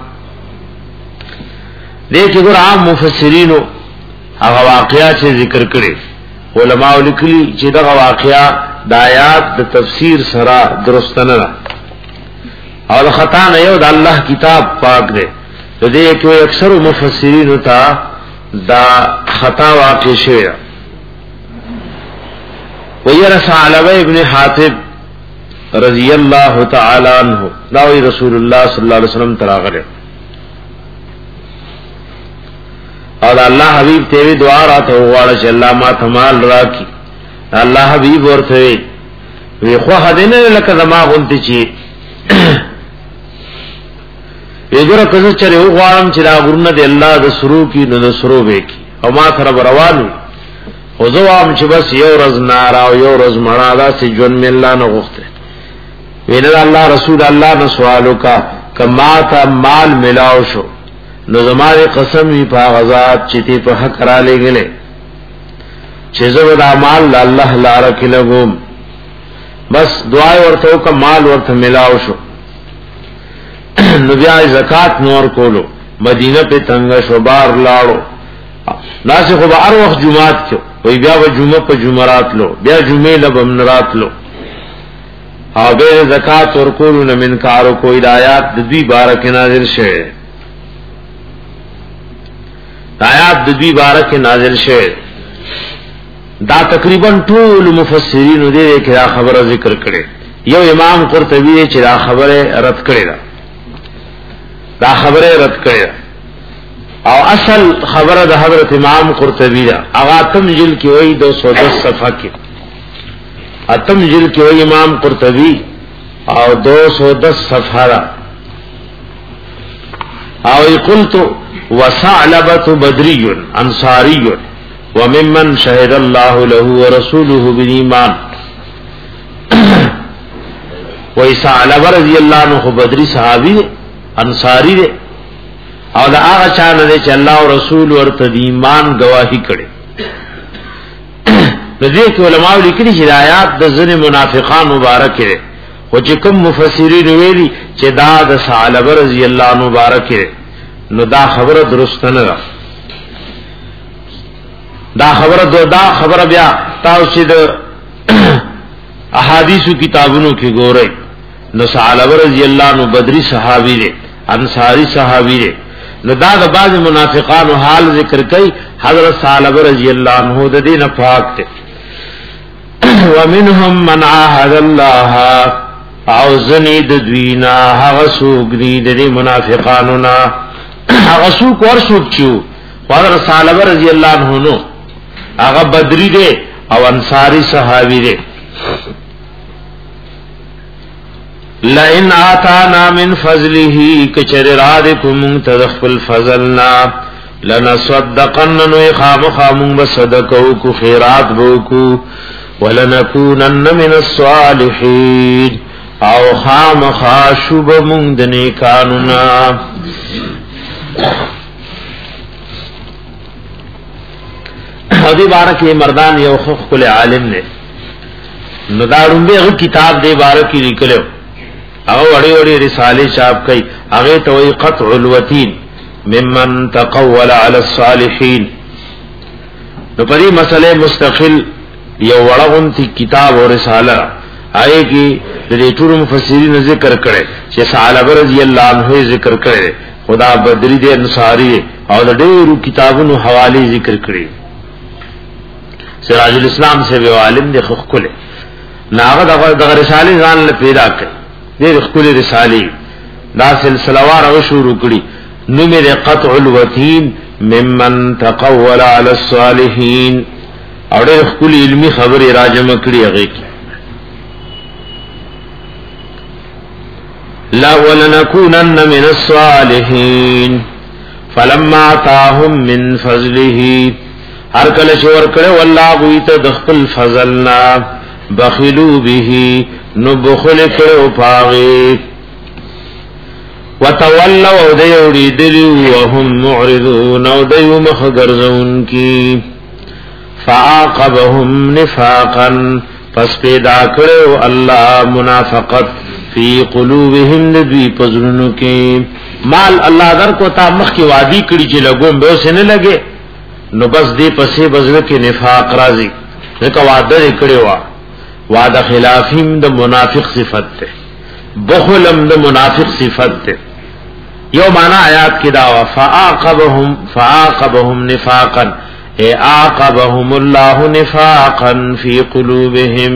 S2: دیکھ اگر عام مفسرینو اگا واقعہ چه ذکر کرے علماء لکلی چه دا واقعہ دا آیات دا تفسیر سرا درستن را او دا خطا نیو دا اللہ کتاب پاک دے تو دیکھ اکثر مفسرینو تا دا خطا واقع شوئے ویرس علوی ابن حاتب رضی اللہ تعالی عنہ داوی رسول اللہ صلی اللہ علیہ وسلم تراغلے اور اللہ حبیب تیوی دعا رات ہوگواڑا چا اللہ ما تمال راکی اللہ حبیب ورتوی وی خواہ دینے لکا دما غنتی چی وی گرہ کسو چرے ہوگوارم چی دا گرن دی اللہ دا سرو کی نو دا سرو بے کی او ما ترب روانو خوزوام چی بس یو رز نارا و یو رز منا دا سی جون میں اللہ نغختے وینا اللہ رسول اللہ نے سوالو کا کہ ما تا مال ملاو شو نو زمانی قسم وی پا غزات چیتی پا حق را لے گلے چیزو دا مال اللہ لارکی لگوم بس دعای ورتو کا مال ورت ملاو شو نو بیا زکات نور کولو مدینہ پہ تنگش و بار لاڑو ناسی خوب ار وقت جمعات کیو وی بیا و جمعہ پا جمعرات لو بیا جمعہ لب امنرات لو او بیر زکاة ورکولو نمنکارو کو ہدایات دوی بارک نازل شئے آیات د دوی بارک نازل شوه دا تقریبا ټول مفسرین دې کې دا خبره ذکر کړي یو امام قرطبی چې دا خبره رد کړي دا دا خبره رد کړي او اصل خبره د حضرت امام قرطبی دا هغه تم جل کې وایي دو سو دس صفحه کې اتم جل کې وایي امام قرطبی او دو سو دس صفحه دا او قلت وثعلبة بدري انصاري وممن شهد الله له ورسوله بالإيمان وثعلبة رضی اللہ عنہ بدری صحابی دے انصاری دے او دا آغا چاہنا دے چا اللہ و رسول ورطا دی ایمان گواہی کرے رضی کہ علماء لکلی چی دا آیات دا ذن منافقان مبارک دے و چی کم مفسرین ویلی چی دا دا ثعلبة رضی اللہ عنہ مبارک دے نو دا خبر درست نه ده دا خبر دو دا خبر بیا تاسو د احادیثو کتابونو کې ګورئ نو ثعلبة رضی الله عنه بدری صحابي دی انصاری صحابي دی نو دا د بعض منافقانو حال ذکر کوي حضرت ثعلبة رضی الله عنه د دین پاک دی ومنهم من عاهد الله او زنی د دوینا هغه سوق دی د منافقانو نا هغه سوق ور سوق چو حضرت ثعلبة رضی الله عنه نو هغه بدری دی او انصاری صحابی دی لئن آتانا من فضله کچر رادکم تدخل فضلنا لنصدقن نو خام خامون بصدقو کو خیرات بوکو ولنکونن من الصالحین او خام خاشب من دنیکاننا او دی بارکی مردان یو خخ کل عالم نے نو دارون بے اغی کتاب دی بارکی لکلو او وڑی وڑی رسالی چاپ کئی اغی توی قطع الوتین ممن تقول علی الصالحین نو پدی مسئلے مستقل یو وڑغن تی کتاب و رسالہ آئے کی دیتور مفسرین ذکر کرے چی ثعلبة رضی اللہ عنہ ذکر کرے خدا بدری دے انصاری او د ډیرو کتابونو حوالی ذکر کړي سراج الاسلام سے به عالم دي خخله ناغه دغه رساله ځان له پیدا کړ دې خخله رسالي دا سلسله وار او شروع کړي نو مې قطع الوتین ممن تقول علی الصالحین او ډېر خخله علمی خبره راجمه کړي هغه کې لا ولنكونن من الصالحين فلما آتاهم من فضله هر کله چې ورکړه والله غویته د خپل فضلنا بخلوا به نو بخل کړو پاغي وتولوا دیوړي دلی وهم معرضون او دیو مخغرزون کی فعاقبهم نفاقا پس پیدا کړو الله منافقت فی قلوبهم ندوی پزرونو کې مال الله در کو تا مخ کی وادی کړي چې لګوم به وسنه لګي نو بس دې پسې بزله کې نفاق راځي ځکه وعده کړي وا وعده خلافیم د منافق صفت ده بخلم د منافق صفت ده یو معنا آیات کې دا فعاقبهم فعاقبهم نفاقا اي عاقبهم الله نفاقا في قلوبهم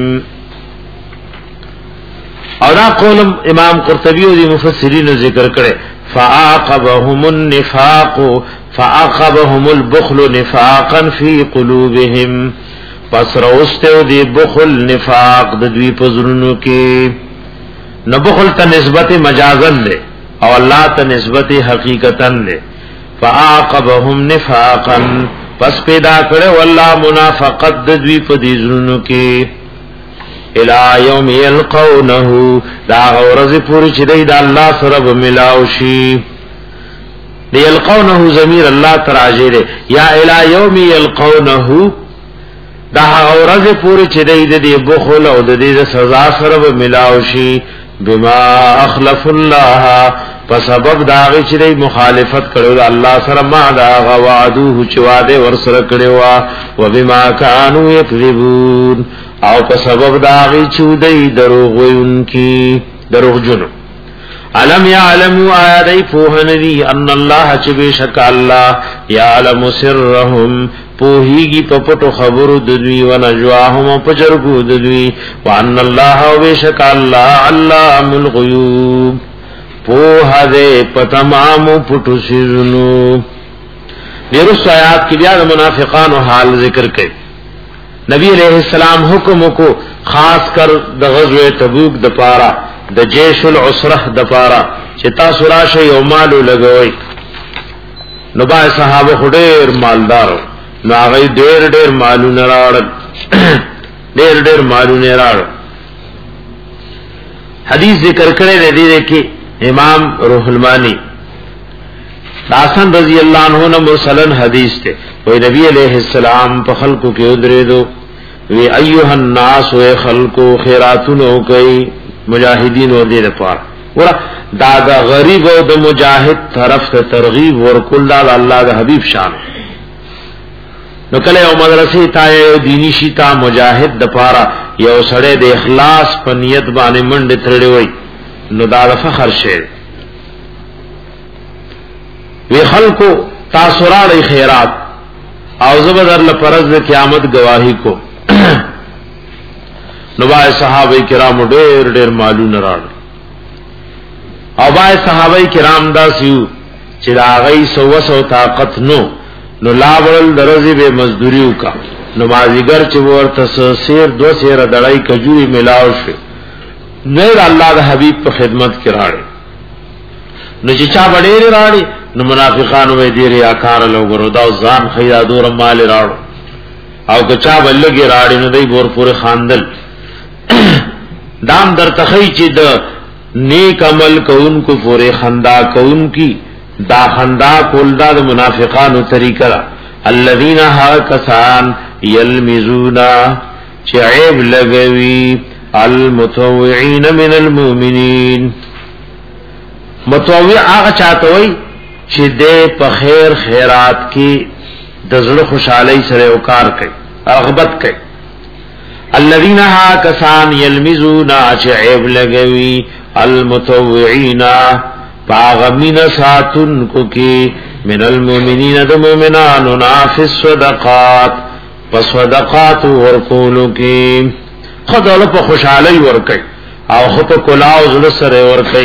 S2: اور دا قولم امام قرطبی او دی مفسرین ذکر کرے فعاقبهم النفاق فعاقبهم البخل نفاقا في قلوبهم پس روسته دی بخل نفاق د دوی پزرونو کې نو بخل ته نسبت مجازن ده او الله ته نسبت حقیقتا ده فعاقبهم نفاقا پس پیدا کړه والله منافقت د دوی پزرونو کې الى يوم يلقونه دا غورز پوری چې د الله سره به ملاو شي دی يلقونه ضمیر الله تراجه ده یا الى يوم يلقونه دا غورز پوری چې د بخل او د دې سزا سره به ملاو شي بما اخلف الله په سبب دا چې د مخالفت کړو الله سره ما دا غوادو چې واده ور سره کړو او بما كانوا يكذبون او په سبب دا غي چودای دروغ وونکی دروغ جنو علم یعلموا آیادی پوهندی ان اللہ چبشک اللہ یعلم سرهم پوهیگی پپٹو خبرو ددوی و نجواهم پچرگو ددوی وان اللہ وبشک اللہ علام الغیوب پوہ دے پتمام پٹو سرنو. دیرس آیات کی بیاد منافقان و حال ذکر کر نبی علیہ السلام حکم کو خاص کر د غزوہ تبوک د پارا د جیش العسرہ د پارا چتا سراش یو مالو لګوي نو با صحابه خډیر مالدار نو هغه ډیر ډیر مالو نراړ ډیر ډیر مالو نراړ. حدیث ذکر کړي دی کې امام روح المانی حسن رضی اللہ عنہ نے مرسلن حدیث تے وہ نبی علیہ السلام په خلقو کې ودرې دو وی ایها الناس و خلقو خیراتونو کوي مجاهدین ور دې لپاره ورا دا دا غریب او د مجاهد طرف ته ترغیب ورکول الله د حبیب شان نو کله یو مدرسې تا یو دینی شیتا مجاهد د پاره یو سړی د اخلاص په نیت باندې منډه ترړي وای نو دا د فخر شی وی خلقو تاثرات خیرات او زبر لپرز قیامت گواہی کو نو بای صحابه کرام ډیر ډیر مالونه راړ او بای صحابه کرام داسیو چې دا غي سو سو طاقت نو نو لاول درځي به مزدوریو کا نمازیګر چې ورته سیر دو سیر دړای کجوري ملاو شي نه الله د حبیب په خدمت کې راړ نو چې چا وړي راړي نو منافقان وې دي ریاکار لوګرو دا ځان خیا دور مال راړو او کچا بلګي راړي نو دای بور پورې خاندل دام در تخی چې د نیک عمل کوونکو پورې خندا کوونکی دا خندا کول دا د منافقانو طریقه الذين ها کسان یلمزونا چې عیب لګوي المتطوعين من المؤمنین. متطوع هغه چاته وي چې دې په خیر خیرات کې د زړه خوشحالي سره وکړ کوي رغبت کوي. الذين ها کسان یلمزون چې عیب لګوي المتطوعين باغمین ساتن کو کې من المؤمنین د مؤمنانو نافس صدقات پس صدقات ورکولو کې خدای په خوشحالي ور کوي او خو په کلاو زړه سره ور کوي.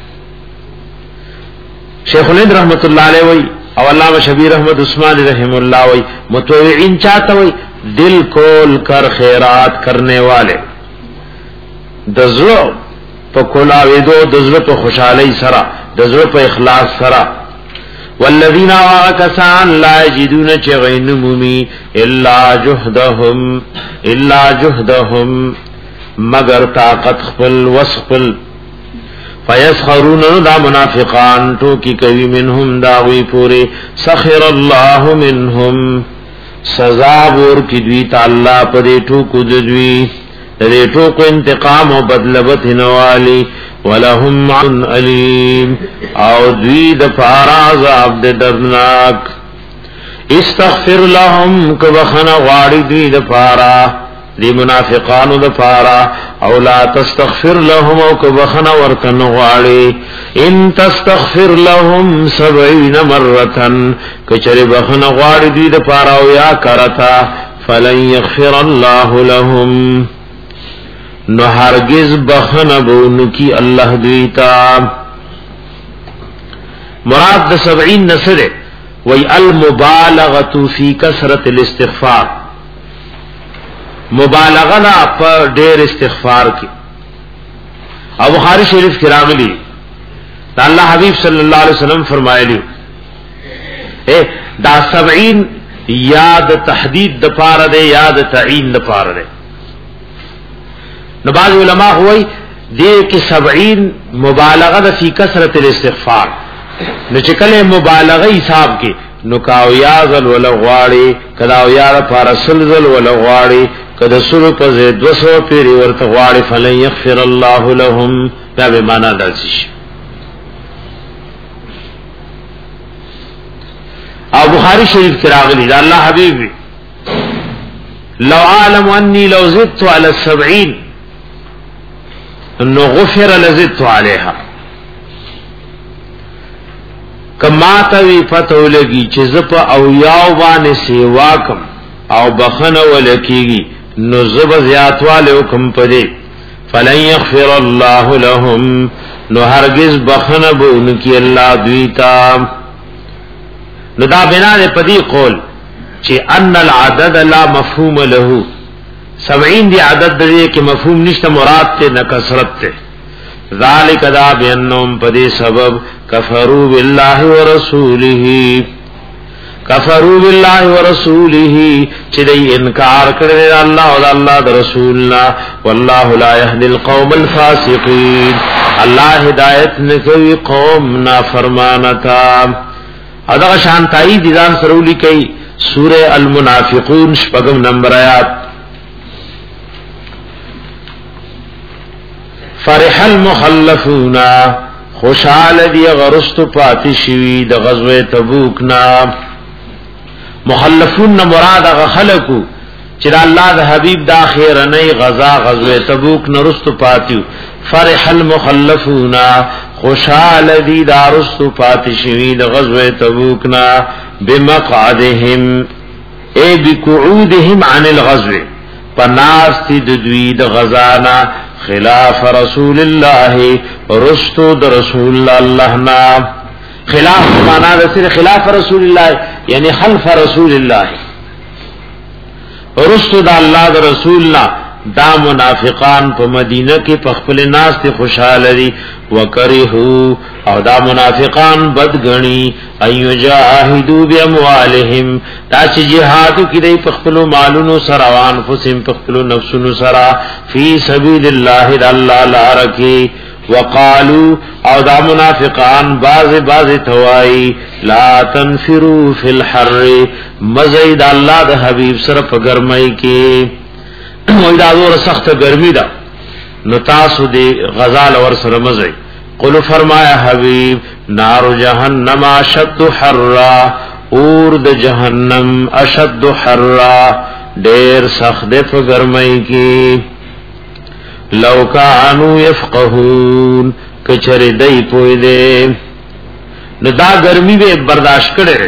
S2: شیخ الہند رحمت اللہ علیہ وی او علامہ شبیر احمد عثمان رحم اللہ وی متطوعین چاہتا وی دل کول کر خیرات کرنے والے دزلو پا کلاوی دو دزلو پا خوشحالی سرا دزلو پا اخلاص سرا. والذین آکسان لا یجدون چغین مومی الا جہدهم الا جہدهم مگر طاقت خپل وسخپل فیسخرون دا منافقان تو کی کوي منهم داوی پوری سخر الله منهم سزا ور کی دوی تعالی پدې ټوکو دوی دې ټوکو انتقام او بدلبت نوالی ولهم عن علیم او دوی د فارا عذاب د دردناک. استغفر لهم کبخنا غاړي دوی د فارا دی منافقانو د فارا او لا تستغفر لهم او کبخنا ورتن غاړي ان تستغفر لهم سبعين مره کچره بخنا غاړي دی د فارا او یا کرتا فلن يغفر الله لهم نو هرگز بخنا بونکی الله دیتا. مراد د سبعین نصر وی المبالغه فی کثرت الاستغفار مبالغه نه په ډېر استغفار کې. او بخاری شریف کې راغلی دا الله حبیب صلی الله علیه وسلم فرمایلی اے دا سبعین یاد تحدید د پاره ده یاد تعین د پاره ده. نو بعض علماء ہوئی دې کې سبعین مبالغه د فی کثرت الاستغفار نو چې کله مبالغه حساب کې نو کاو یازل ولا غواړي کداو یار فارسل زل ولا غواړي کدا سلو په زید وسو پیری ورته غواړي فلن یغفر الله لهم دا به معنا درشي. او بخاری شریف کې راغلی دا الله حبیب لو عالم انی لو زدت على السبعين انه غفر لزدت عليها کما ته وی فتو لګي چې زپ او یاو باندې سیوا کم او بخنه ولکیږي نو زب زیاتواله حکم پدې فلن یغفر الله لهم نو هرگز بخنه بونکی الله دویتا. نو دا بنا دې پدې قول چې ان العدد لا مفهوم له سبعین دی عدد دې کې مفهوم نشته مراد ته نه کثرت ته ذالک دا بینهم پدې سبب کفروا بالله ورسوله کفروا بالله ورسوله چې دې انکار کړی الله او الله د رسولنا والله لا يهدي القوم الفاسقين الله هدایت نکوي قوم نافرمانتا. ادا شان تای دي ځان سرولی کوي سوره المنافقون شپږم نمبر آیات فرح المخلفون خوشحال دی غرست پاتی شوی د غزوه تبوک نا. مخلفون نا مراد اغا خلقو چر اللہ دا حبیب دا خیرنی غزا غزوه تبوک نرست پاتیو. فرح المخلفون خوشحال دی دا رست پاتی شوی د غزوه تبوک نا بمقعدهم اے بقعودهم عن الغزوه پناستی ددوی د غزانا خلاف رسول الله رستو د رسول الله نا. خلاف معنا د سره خلاف رسول الله یعنی خلف رسول الله رستو د الله د رسول الله. دا منافقان په مدینه کې په خپل ناس ته خوشاله دي وکرهو او دا منافقان بدګنی ايو جاهدوا باموالهم دا چې جهاد کې دی په خپل مالونو سره روان فسم په خپل نفسونو سره فی سبیل الله د الله لپاره کې وقالو او دا منافقان باز باز توای لا تنفروا فی الحر مزید الله د حبیب سره په ګرمۍ کې وای دا زور سخت گرمی دا نو تاسو دی غزال ور سره مزي. قل فرمایا حبیب نار جهنم اشد حرا اور د جهنم اشد حرا ډیر سخت د گرمۍ کی. لو کانوا یفقهون کچری دای پوی دے نو دا گرمی به برداشت کړي.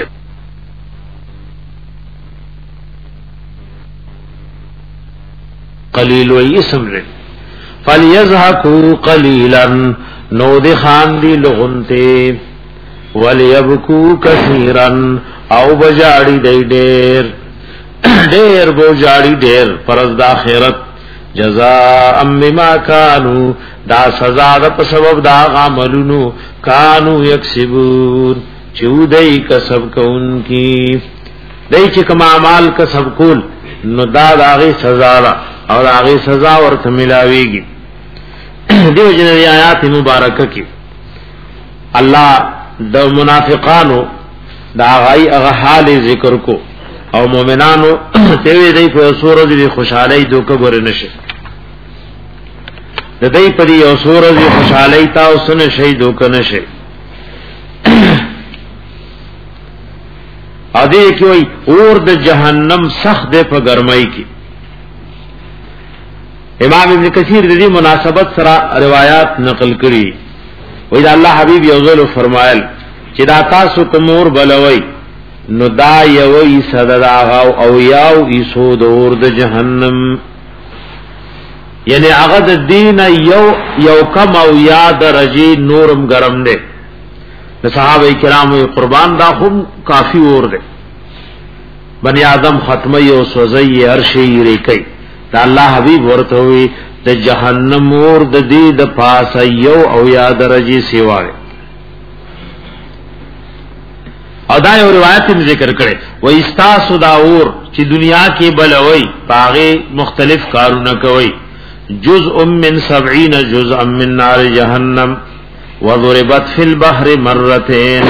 S2: قلیل و اسم رے فلیضحکوا قلیلا نو دی خان دی لغنتے ولیبکوا کثیرا او بجاڑی دی دیر دیر بجاڑی دیر پرز دا خیرت جزاء بما کانوا دا سزا دا پسبب دا غاملونو کانو یکسبون چو دی کسب کون کی دی چکم اعمال کسب کول نو دا داغی سزا را اور آغی سزا ورته ملاویږي. دیو جن دی آیات مبارکه کی الله د منافقانو دا غي هغه حال ذکر کو او مؤمنانو ته وی دی په سورہ دی خوشالۍ دوکه ور نشه د دې په یو سورہ دی خوشالۍ تا او سن شي دوکه نشه. ا دې کوي اور د جهنم سخت ده په ګرمۍ کې. امام ابن کثیر د دې مناسبت سره روایت نقل کړي وای دا الله حبیب یو ځل فرمایل چې دا تاسو کومور بلوي نو دا یو ای صدا او یاو ایسو دور د جهنم یعنی هغه د دین یو یو کم او یا درجه نورم گرم ده. د صحابه کرامو قربان دا هم کافی اور ده. بنی آدم ختمه یو سوزي هر شی ریکي دا الله حبیب ورته وی د جهنم اور د دې د پاس یو او یا درجه سیوا ده. او دا یو روایت ذکر کړي و استاسو دا اور چې دنیا کې بلوي باغه مختلف کارونه کوي جزء من سبعین جزءا من نار جهنم وضربت فی البحر مرتين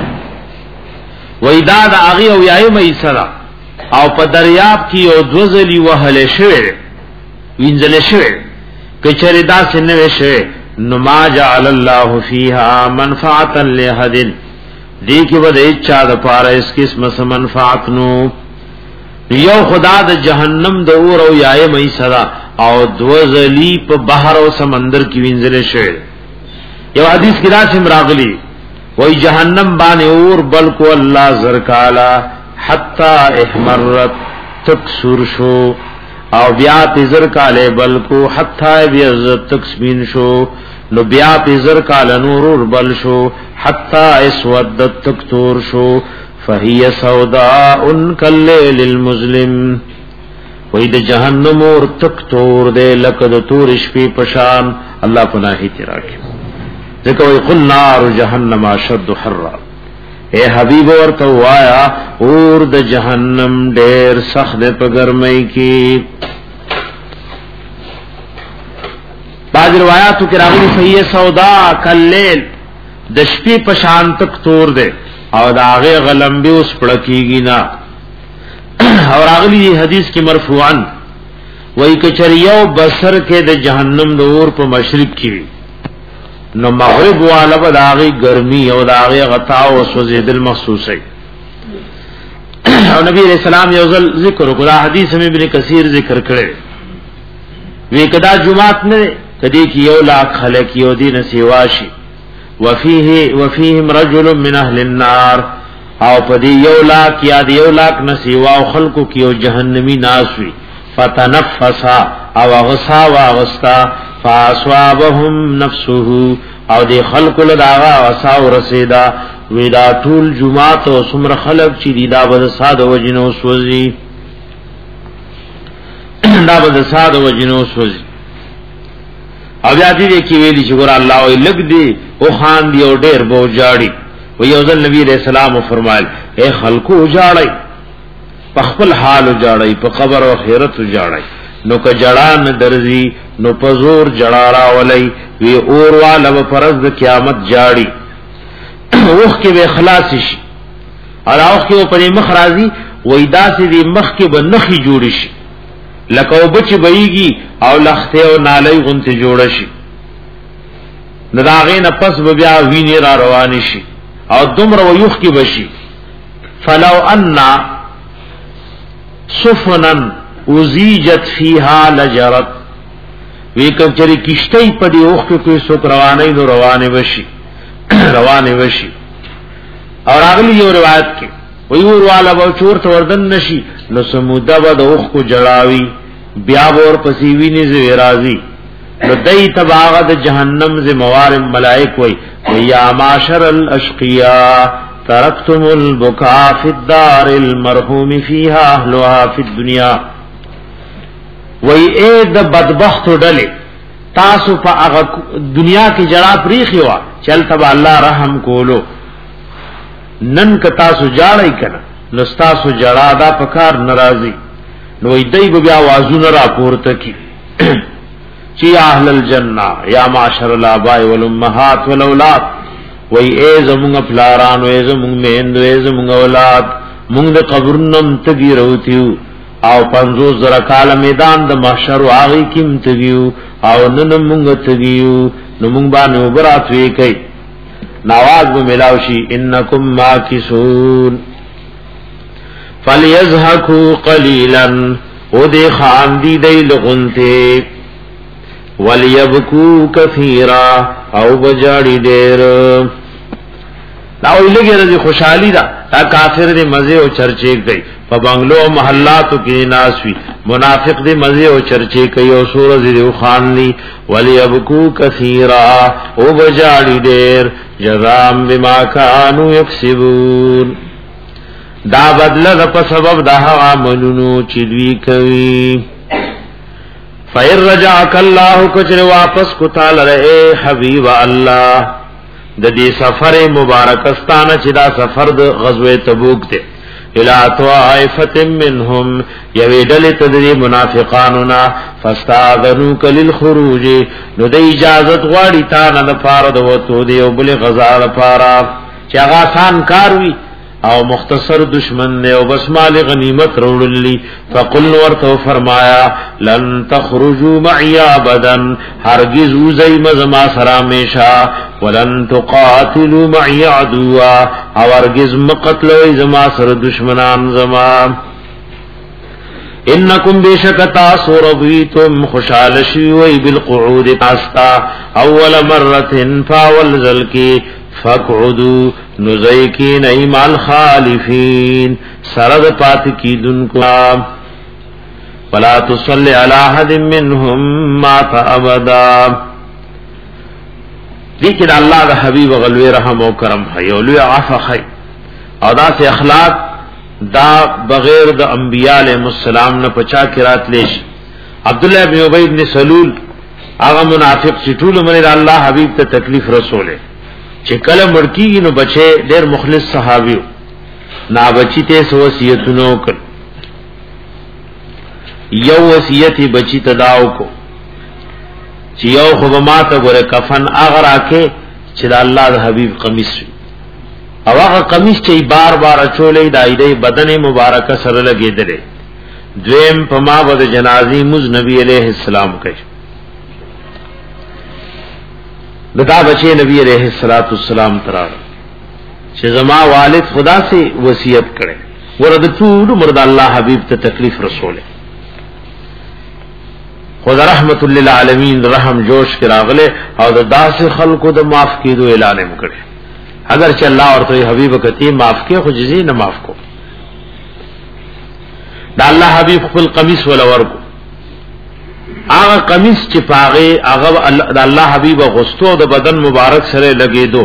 S2: و ادا دا اغي او یای مې سره او په دریاب کې یو دوزلی وهله شوی وینځل شوی کچری دا سنوي شوی نو ما جعل الله فیها منفعتا لحد دی کی بده چا د پاره اس قسم سم منفعت نو یو خدا د جهنم د اور او یای مې سره او دوزلی په بحر او سمندر کې وینځل شوی. یو حدیث کې راځم راغلی وی جہنم بانے اور بلکو اللہ زرکالا حتی احمرت تک سرشو او بیا پیزر کالے بلکو حتی بیعزت تک سمین شو نو بیا پیزر کال نور بل شو حتی اسودت تک تور شو فہی سوداء کاللیل المظلم وی دا جہنم اور تک تور دے لکد تور شپی پشان اللہ پناہی تیراکی ذکر وی قل نار جہنم اشد حرا اے حبیب ورطو آیا اور دا جہنم دیر سخت پا گرمائی کی بعض روایاتو کی راغلی فہی سودا کاللیل دشپی پشان تک تور دے او دا آغی غلمبی اس پڑکی گی نا اور راغلی حدیث کی مرفوعان وی کچریو بسر کے دا جہنم دور پا مشرق کی نو مغرب والا با داغی گرمی او داغی غطاو و سوزید المخصوص ہے اور نبی علیہ السلام یوزل ذکر کو دا حدیث میں ابن کثیر ذکر کرے وی کدا جماعت نے کدی کی یو لاکھ خلق یو دین سیواشی وفیہ وفیہم رجل من اہل النار او پدی یو لاکھ یا دی یو لاکھ نسیوا خلقو کیو جہنمی ناسوی فتنفسا او اغسا و اغستا فاسوابهم نفسه او دی خلق لداغا وساو رسیدا ویدا طول جماعت و سمر خلق چی دی دا بد ساد و جنو سوزی دا بد ساد و جنو سوزی او بیاتی دی کی ویلی چی گورا اللہ وی لگ دی او خان دی او دیر بو جاڑی وی اوزل نبی علیہ السلام فرمائل اے خلقو جاڑی پخپل حال جاڑی پا قبر و خیرت جاڑی نو که جڑان درزی نو پزور جڑارا ولی وی اور والا و پرز دا قیامت جاڑی اوخ کے بے خلاصی شی اور اوخ کے وہ پنی مخ رازی ویدا سی دی مخ کے با نخی جوڑی شی لکو بچ بئیگی او لختے و نالی غنتی جوڑا شی نداغین پس ببیا وینی را روانی شی او دمر و یوخ کی بشی فلو انا سفنن ازیجت فیہا لجرت وی کب چری کشتی پا دی اوخ کے کوئی سوک روانی نو روانی وشی روانی وشی اور اگلی یو روایت کے ویور والا با چور توردن نشی نو سمودہ با دا اوخ کو جڑاوی بیاب اور پسیوی نزوی رازی نو دی تباغت جہنم زی موارم ملائک وی ویا معاشر الاشقیاء ترکتم البکا فی الدار المرحوم فیہا اہلوہا فی الدنیا وی اے دا بدبخت ڈلے تاسو پا اغا دنیا کی جڑا پریخی وا چلتا با اللہ رحم کولو نن کا تاسو جاڑی کنا نستاسو جڑا دا پکار نرازی نو ای دی بیا وازون را پورتا کی چی اہل الجنہ یا معاشر الابائی والامہات والاولاد وی اے زمونگ پلاران وی زمونگ مہند وی زمونگ اولاد مونگ دا قبرنم تگی روتیو او پنزو زر کال میدان د محشر واغی کم تگیو او نن مونگ تگیو نو مونگ بانو برات وی کئی نواز بملاوشی انکم ماکسون فلیزحکو قلیلا او دے خاندی دی لغنتے ولیبکو کثیرا او بجاڑی دیر لاوی لگی رضی خوشحالی دا تا کافر دے مزے و چرچیک دی پا بنگلو و محلاتو کی ناسوی منافق دے مزے و چرچے کئی و سورز دے خان لی ولی ابکو کثیرا او بجاڑی دیر جزام بما کانو یکسبون دا بدل دا پا سبب دا ہوا منونو چدوی کوي فَإِن رَجَعَكَ اللَّهُ کچر واپس کتال رہے حبیب اللہ دا دی سفر مبارکستان چی دا سفر دا غزوہ تبوک دے الى طائفت منهم یوی دل تدری منافقانونا فاستاذنوک للخروج نو دا اجازت غاڑی تانا دا پارا دا وطو دے و بل غزار پارا چی اغاسان کاروی او مختصر دشمن نے او بس مال غنیمت روڑلی فقل ورتو فرمایا لن تخرجوا معی ابدا ہرگز وزی مزما سرامیشا ولن تقاتلوا معی عدوا او ہرگز مقتلوا زما سر دشمنان زما انکم بیشکتا سوربیتم خوشالشی وی بالقعود پاستا اول مرت فاول ذلکی فقعدوا نزیکین ایمال خالفین سرد پات کی دن کو ولا تصلی علی احد منهم مات ابدا. لیکن اللہ دا حبیب غلوی رحم و کرم ہے اولوی عفو ہے او دا سے اخلاق دا بغیر دا انبیاء علیہ السلام نہ پچا کرات لیش. عبداللہ بن ابی بن سلول آغا منافق چی طول منی دا اللہ حبیب تا تکلیف رسولے چی کل مڑکی گی نو بچے دیر مخلص صحابیو نا بچی تے سو وصیتونو کر یو وصیتی بچی تداو کو چی یو خوب ما تا گورے کفن آغا راکے چی دا اللہ دا حبیب قمیص وی او آغا قمیص چی بار بار اچولے دا ایدے بدن مبارکہ سر لگے دلے دویم پما بد جنازی مز نبی علیہ السلام کش بتا بچے نبی علیہ السلام ترار چی زما والد خدا سے وصیت کرے ورد طول مرد اللہ حبیب تا تکلیف رسولے خدا رحمت للعالمین رحم جوش کے راغلے اور دا, دا سے خلقو دا معاف کی دو اعلانم کرے اگر چا اللہ اور تو حبیب کتی معاف کے خو جزی نہ معاف کو دا اللہ حبیب خپل قمیص ولور کو آغا قمیص چپاغے آغا دا اللہ حبیب غستو دا بدن مبارک سرے لگے دو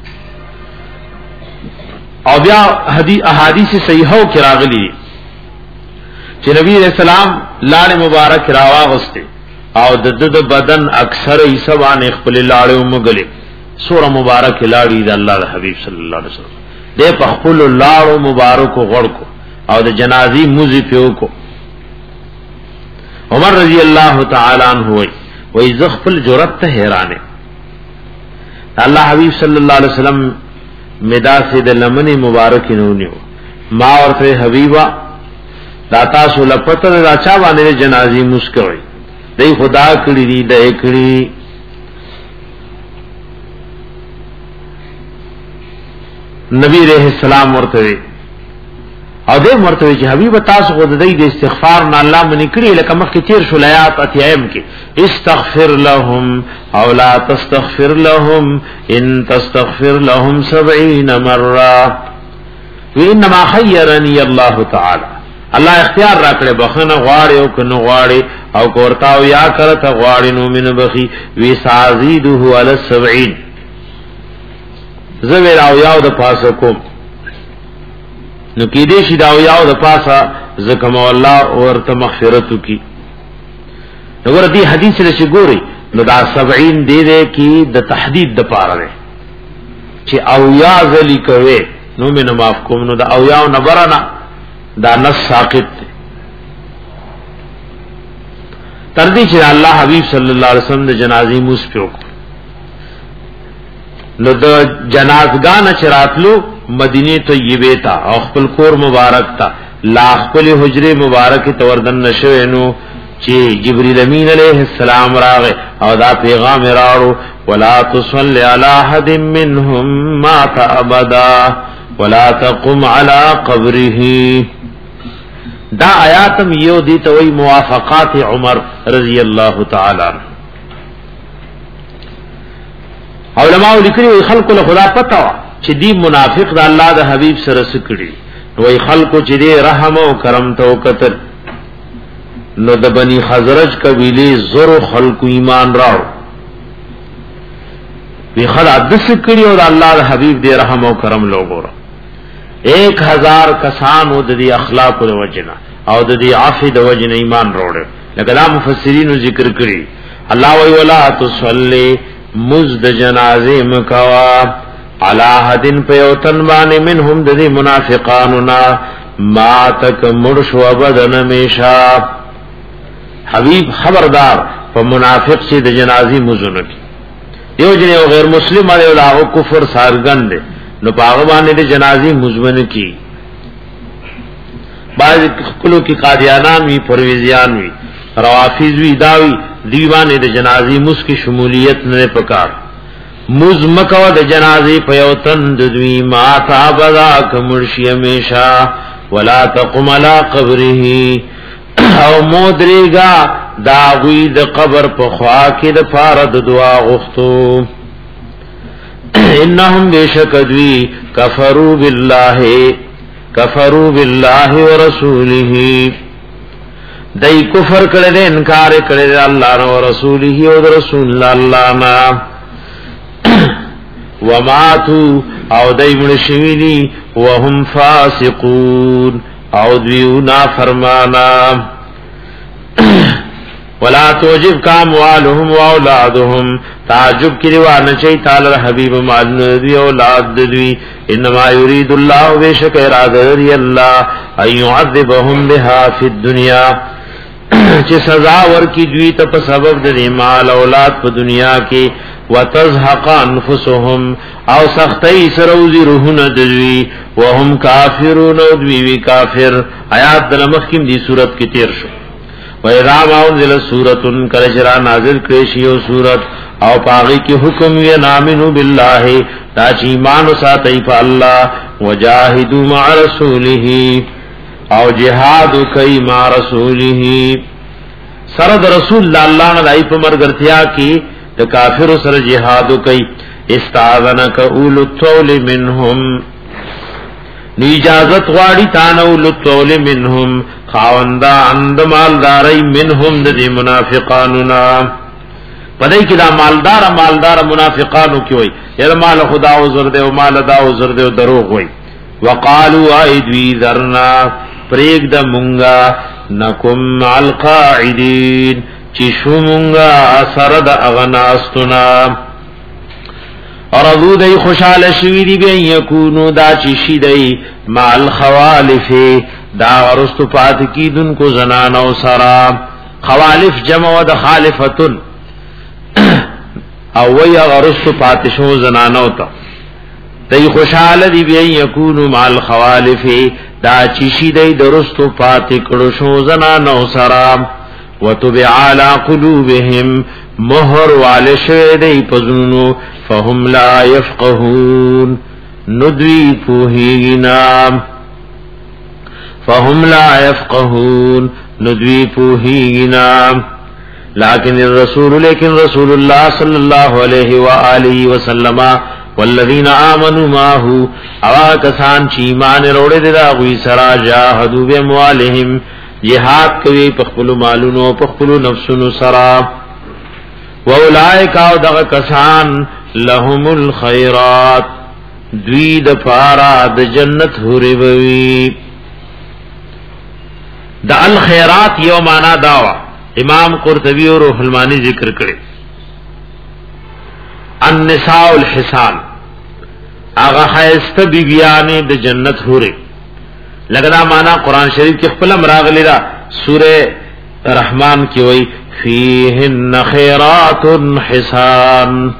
S2: او بیا احادیث صحیحو کی راغلی چی نبی علیہ السلام لاڑ مبارک راوا غستے او دد بدن اکثر عیسوان اخپل لاڑ مگلے سورہ مبارک لاڑی دا اللہ دا حبیب صلی اللہ علیہ وسلم دے پخپل لاڑ مبارک غڑ کو او دا جنازی موزی پیو کو. عمر رضی اللہ تعالی عنہ ہوئی وہی زخپل جرت حیرانے اللہ حبیب صلی اللہ علیہ وسلم مدا سے دلمن مبارک نونیو ما ورته حبیبا دا تاسو لپتر دا چا باندې جنازي مسکوي دای خدا کړی دی دای کړی نبی رحم السلام ورته او دې مرته چې حبیب تاسو خود دې د استغفار نه الله منی کړی لکه مخکې تیر شو آیات اتیم کې استغفر لهم او لا تستغفر لهم ان تستغفر لهم سبعين مره وانما خيرني الله تعالی الله اختیار راکړي بخنه غواړي او کنه غواړي او کوړتاو یا کرته غواړي نو من بخي وی سازيده على السبعين زویر او یاو د پاسه کوم نو کی دې شي دا یاو د پاسه زکم الله ورته مغفرت کی نو ور دې حدیث له شي ګوري نو دا سبعين دې دې کی د تحدید د پاره ده چې او یا ذلی کوي نو مینه معاف کوم نو دا او یاو نبرنا دا نص ساقط تردی چې الله حبیب صلی الله علیه وسلم د جنازې موس پیو نو د جنازګان چراتلو مدینه طیبه تا او خپل کور مبارک تا لا خپل حجره مبارک توردن نشو نو چې جبرئیل امین علیہ السلام راغه او دا پیغام راړو ولا تصلی علی احد منهم مات ابدا ولا تقم علی قبره. دا آیاتم یو دی توئی موافقات عمر رضی اللہ تعالی عنہ. علماء لکھنی وی خلق لخدا پتا چی دی منافق دا اللہ دا حبیب سره سکڑی وی خلقو چی دی رحم و کرم تو قتل نو دا بنی خزرج قبیلی زر خلقو ایمان راو وی خلا دس کڑی و دا اللہ دا حبیب دی رحم و کرم لوگو را ایک ہزار کسانو د دې اخلاق د وجنه او د دې عفو د وجنه ایمان وروړي لکه دا مفسرین ذکر کړي الله وی ولا تصلی مزد جنازه مکوا علی حدن پیوتن باندې منهم د دې منافقانو نا ما تک مرشو ابدن میشا. حبیب خبردار په منافق چې د جنازي مزونه کی یو جن یو غیر مسلم علی او کفر سارګند نو پاغ باندې د جنازي مزمن کی بعض خلکو کی قادیانان وی پرویزیان وی روافیز وی داوی دیوانه د جنازي مس کی شمولیت نه پکار مزمکو د جنازي پیوتن د دوی ما تعبدا کمرشی همیشا ولا تقم علی قبره او مودریگا داوی د قبر په خوا کې د فارد دعا غفتو انهم بشکدوی کفروا بالله کفروا بالله ورسوله دای کفر کړه دې انکار کړه دې الله او رسوله او رسول الله ما وماتوا او دای مړ شوی دي وهم فاسقون او دیو نا فرمانا ولا توجب کا اموالهم واولادهم تعجب کی روانه چي تعالی حبیب مال دی اولاد دی انما يريد الله بشک اراده دی الله ان يعذبهم بها في الدنيا چې سزا ورکی دوی ته په سبب د مال اولاد په دنیا کې وتزهق انفسهم او سختي سروزي روحونه دوی وهم کافرون او دوی کافر آیات د مخکیم دی صورت کې تیر شو وَإِذَا مَا أُنزِلَتْ سُورَةٌ کلچرا نازل کړي سورت او پاغي کې حکم وی نامنو بالله تا چې ایمان ساتي په الله وجاهدوا مع رسوله او جهاد کوي مع رسوله سره د رسول الله نه دای په مرګرتیا کې د کافر سره جهاد کوي استاذنک اول الطول منهم اجازت غواړي تانو لطول منهم خاوندا اند مالداري منهم د منافقانو نا پدای کی دا مالدار مالدار منافقانو کی وای یره مال خدا او زر دے او مال دا او زر دے او دروغ وای وقالوا ايدوی ذرنا پریګ د مونږه نکم القاعدین چې شو مونږه سره د اغناستنا ارضو دی خوشحال شوی دی بین یکونو دا چشی دی مع الخوالف دا ورستو پات کی دن کو زنانو سرا خوالف جمع و دا خالفتن او وی ورستو پاتشو زنانو تا دی خوشحال دی بین یکونو مع الخوالف دا چشی دی درستو پات کڑشو زنانو سرا وطبع علی قلوبهم مہر والشوی دی پزنونو فهم لا يفقهون ندوی پوہیگنا فهم لا يفقهون ندوی پوہیگنا لیکن الرسول لیکن رسول اللہ صلی اللہ علیہ وآلہ وسلم والذین آمنوا ماہو اوا کسان چی ایمان روڑے دا غوی سرا جاہدو باموالہم جہاد کوي پخپلو مالونو پخپلو نفسونو سرا واولائک او دغه کسان لهم الخيرات دوی د پارا د جنت هوري وي د الخيرات یو معنا داوا امام قرطبی او روح المانی ذکر کړي النساء الحسان اغه خیسته بیبیانه د جنت هوري لګدا معنا قران شریف کې خپل امراغلی را سوره رحمان کې وای فیهن خیرات حسان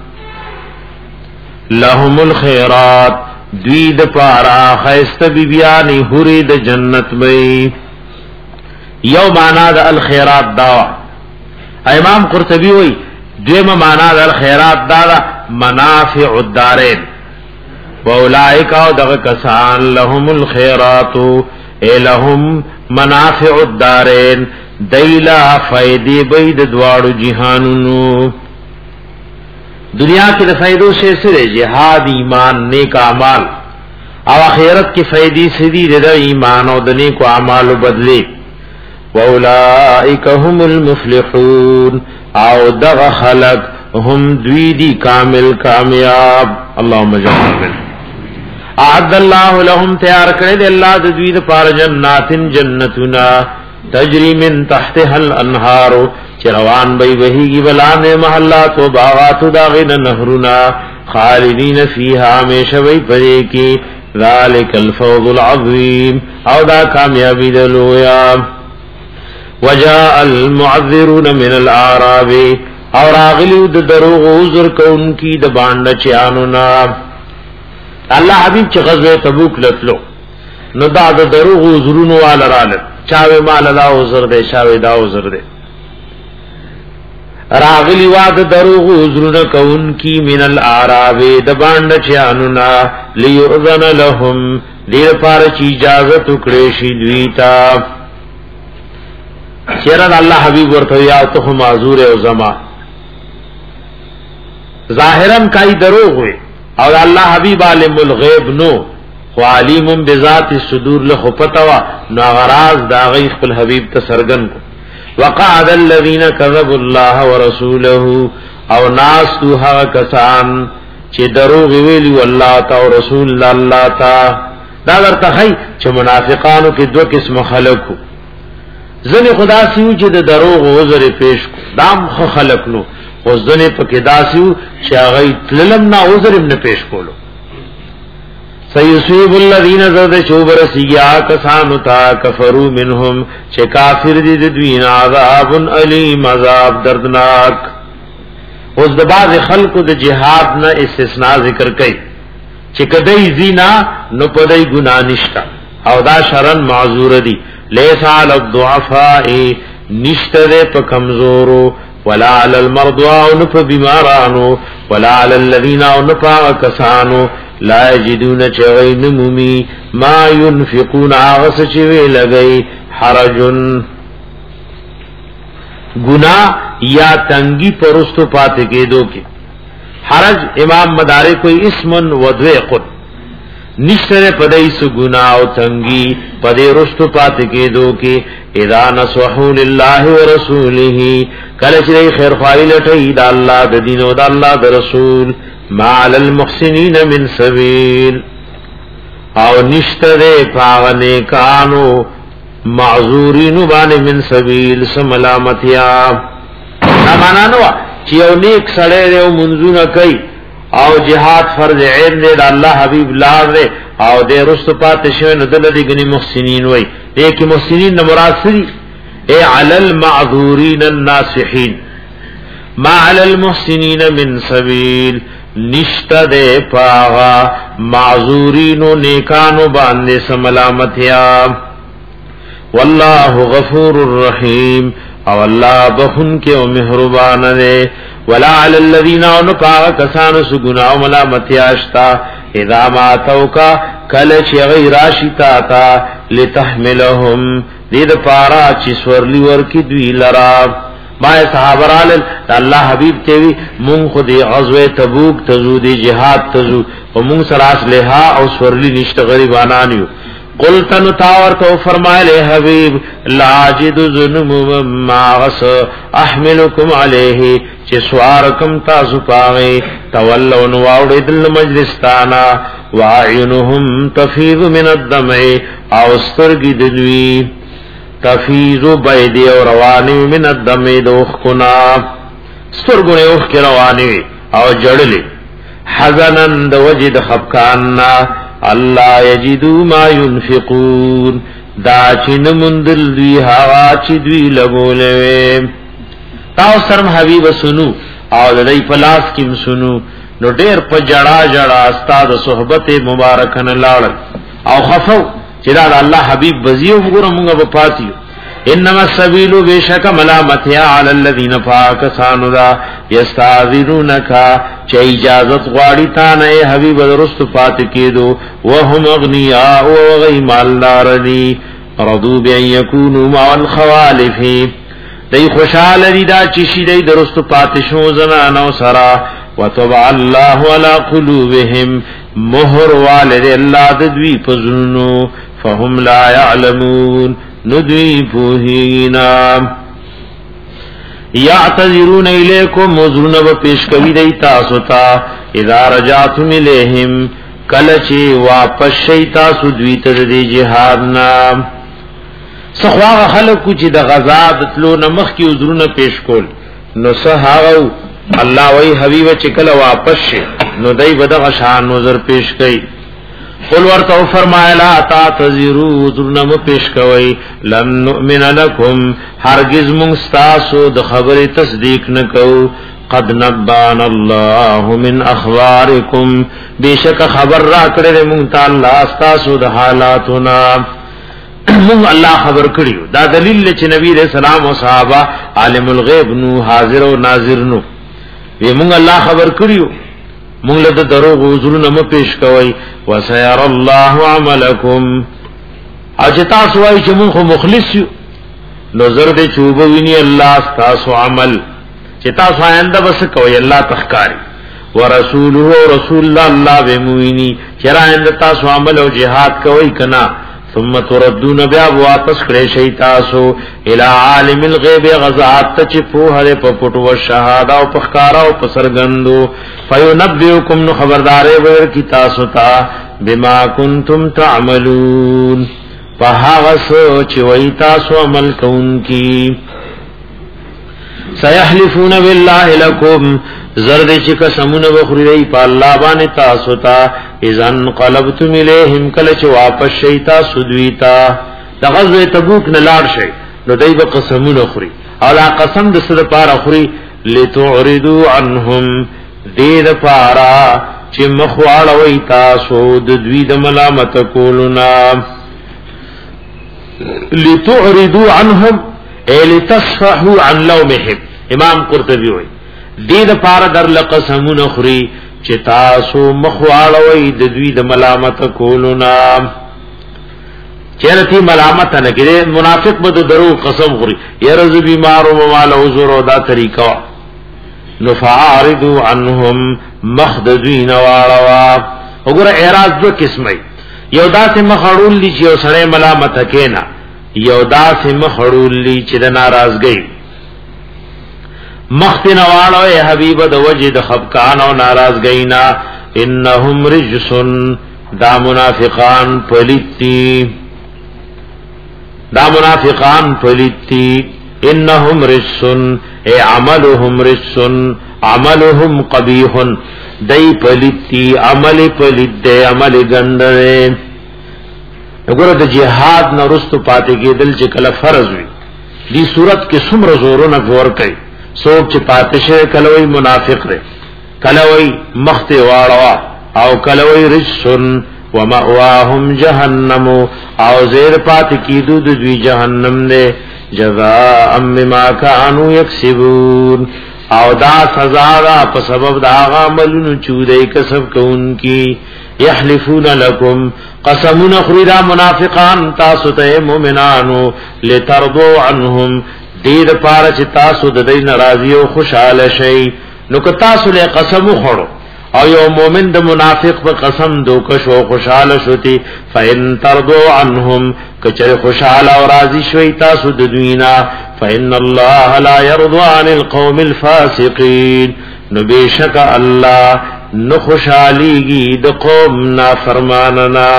S2: لهم الخيرات دوی د پارا خیسته بیبیانی حوری د جنت وی یو معنا د الخيرات دا امام قرطبی وی دیمه معنا د الخيرات دا منافع الدارین واولائک او دغه کسان لهم الخيرات الہم منافع الدارین دیلا فائدې بيد دواړو جهانونو دنیا کې د فائدو سے سره جهاد ایمان نیک اعمال او آخرت کې فائدې سدي د ایمان او د نیک اعمالو بدلی واولائک هم المفلحون او دغه خلق هم دوی دی کامل کامیاب اللهم اجعلنا اعد الله لهم تیار کړی دی الله د دوی لپاره جناتن جنتنا تجری من تحتها الانهار چروان بی وحیگی بلانے محلات و باغات داغن نهرنا خالدین فیها ہمیشہ بی پدے کی ذالک الفوض العظیم او دا کامیابی دلویا وجاء المعذرون من الاعراب اور آغلیو دا دروغ عذر کون کی دا باندہ چیانونا اللہ حبیب چی غزوہ تبوک لتلو نو دا دا دروغ عذرون والا رالت چاوے مال دا عذر دے چاوے دا عذر دے راغلی واد دروغ عذرن کون کی من الاعراب دباند چانونا لیؤذن لهم دیر پار چی اجازت اکڑیشی دویتا چیرن اللہ حبیب ورطویا تو معذور او زما ظاہرن کائی دروغ ہوئے او الله حبیب عالم الغیب نو خو علیم بذات الصدور له خپتوا نو غراز دا غی خپل حبیب ته سرګن کو وقعد الذين كذبوا الله ورسوله او ناس توها کسان چې دروغ ویلی والله تا او رسول الله تا دا ورته هي چې منافقانو کې دوه قسم خلقو ځنه خدا سيو چې د دروغ عذر پیش کو دام خو خلق نو او ځنه په کې داسيو چې هغه تللم نه عذر نه پیش کولو سيصيب الذين زاد شوبر سيا کسانو تا کفروا منهم چې کافر دي د دوی عذاب الیم عذاب دردناک. اوس د بعض خلکو د جهاد نه استثناء ذکر کړي چې کدی زینا نو پدای ګنا نشتا او دا شرن معذور دي ليس على الضعفاء نشته په کمزورو ولا على المرضى او په بیمارانو ولا على الذين او نفع کسانو لا یجدون چغین مومی ما ينفقون آغس چوی لگئی حرجن گناہ یا تنگی پرستو پاتے کے دو کی حرج امام مدارے کوئی اسمن ودویقن نشتر پدئی سو گناہ و تنگی پدے رستو پاتے کے دو کی اذا نصحو للہ و رسولہ کلچ رئی خیر خواہی لٹھئی دا اللہ دا دین و دا اللہ دا رسول ما علی المحسنین من سبیل او نشتر پاغنے کانو معذورین بان من سبیل سملامتیا نامانانوا چیو نیک سڑے دے و منزون کئی او جہاد فرض عین دے دا اللہ حبیب لار دے او دے رست پاتشوے ندل دے گنی محسنین وی ایک محسنین نمراد سری اے علی المعذورین الناسحین ما علی المحسنین من سبیل نشتا دے پاغا معذورینو نیکانو باندے سملامتیا واللہ غفور الرحیم او اللہ بخن کے و مہربان دے ولا علی الذین او پاغا کسانو سگناو ملامتیاشتا اذا ماتوکا کلچ غیراشتا تا لتحملهم دید پارا چی سورلی ورکی دوی لراب ما صحابہ رالل اللہ حبیب تیوی مون خود غزوہ تبوک تزو دی جہاد تزو و مون سراس لہا او سورلی نشت غریبانانیو قلتن تاور تو فرمائے لے حبیب لاجد ظلم ما غس احملکم علیہ چی سوارکم تاسو پاغی تولون واوڑی دل مجلستانا وعینهم تفیض من الدمع او سترگی دلوی تفیزو بیدی و روانی من الدم دوخ کنا سترگونے اوخ کی روانی او جڑلی حزنن دو وجد خبکاننا اللہ یجدو ما ينفقون دا چن مندل دوی ہوا چی دوی لگولے تاو سرم حبیب سنو او دائی پلاس کم سنو نو دیر پا جڑا جڑا استاد صحبت مبارکن لارل او خفو چدا اللہ حبیب بزیو وګورم موږ په پاتیو انما السبيل بشک ملامتیا علی الذین فاکسانوا دا یستاذرونک چ اجازت غواړي تا نه حبیب درست پات کېدو وهم اغنیاء او غی مالدار دی رضو بان یکونوا مع الخوالف دی خوشاله دی دا چې شي دی درست پات شو زنانو سرا وتبع الله علی قلوبهم مہر والد اللہ ددوی پزنو فهم لا يعلمون ندوی پوہینا یعتذرون الیکم مزرون و پیشکوی دی تاسوتا اذا رجعتم الیہم کلچی واپس شی تاسو دوی تردی جہادنا سخواغ خلقو چی دا غزاد تلو نمخ کی عذرون پیش کول نو سحاغو اللہ وی حبیب چکل واپس شی نو دای بدغ شان نظر پیش کئی قل ورتو فرمایا لا تعتذروا ذرنم پیش کوي لم نؤمن لكم هرگز مستاسو د خبر تصدیق نکو قد نبان الله من اخباركم بیشک خبر را کړل مونږ ته الله استاسو د حالاتنا مونږ الله خبر کړیو دا دلیل چې نبی رسول الله او صحابه عالم الغیب نو حاضر او ناظر نو وی مونږ الله خبر کړیو مونږ له دروغ وزرونه م پیش کوي وسير الله عملکم اجتا سوای چې مونږ مخلص یو نظر دې چوب ویني الله تاسو عمل چې تاسو آینده بس کوي الله تخکاری ورسوله رسول الله بموینی چرا اند تاسو عمل او جهاد کوي کنا ثم تردون بیا واپس کړئ شي تاسو الی عالم الغیب غزات چې په هره په پټو او شهادت او په ښکارا او په سرګندو فینبئکم نو خبردارې ور کی تاسو ته بما کنتم تعملون فهغه چې وای تاسو عمل کوونکی سيحلفون بالله لكم زرد چې قسمونه وخوري په الله باندې تاسو ته اذن قلبتم الیهم کله چې واپس شي تاسو دوی ته د غزوه تبوک نه لاړ شي نو دای په قسمونه خوري او لا قسم د سره پاره خوري لتعرضوا عنهم دې د پاره چې مخواړوي تاسو د دوی د ملامت کولنا لتعرضوا عنهم اے لتصفحوا عن لومهم امام قرطبی وای دې د پاره در لقسمون خوري چې تاسو مخواړوي د دوی د ملامت کولنا چیرته ملامت نه کړي منافق به درو قسم خوري يرز بیمار او مال او زور او دا طریقہ نفعارضوا عنهم مخدذین واړوا وګوره اعراض دو قسمه یو داسې مخړول دي چې سره ملامت کینا یو داسې مخړول دي چې د ناراضګۍ مختن واړو اے حبیب د وجد خفقان او ناراضګینا انهم رجسن دا منافقان پلیتی دا منافقان پلیتی انهم رجسن اے عملهم رجسن عملهم قبیح دای پلیتی عمل پلیت دی عمل ګندره وګوره د جهاد نه رستو پاتې کېدل چې کله فرض وي دی صورت کې څومره زورونه غور کوي سوچ پاتشه کلوی منافق رے کلوی مخت واړوا او کلوی رجسن ومأواهم جهنم او زیر پات کیدو د دوی جهنم دے جزاء بما كانوا یکسبون او دا سزا دا په سبب دا عملونو چودای کسب کوونکی یحلفون لكم قسمون خریدا منافقان تاسو ته مؤمنانو لترضوا عنهم دیر پارا چې تاسو د دې ناراضي او خوشاله شئ نو که تاسو له قسم خورو او یو مؤمن د منافق په قسم دوکش او خوشاله شوتی فإن ترضوا عنهم کچره خوشاله او راضي شوي تاسو د دوینا فإن الله لا يرضى عن القوم الفاسقين نو بشک الله نو خوشاليږي د قوم نافرماننا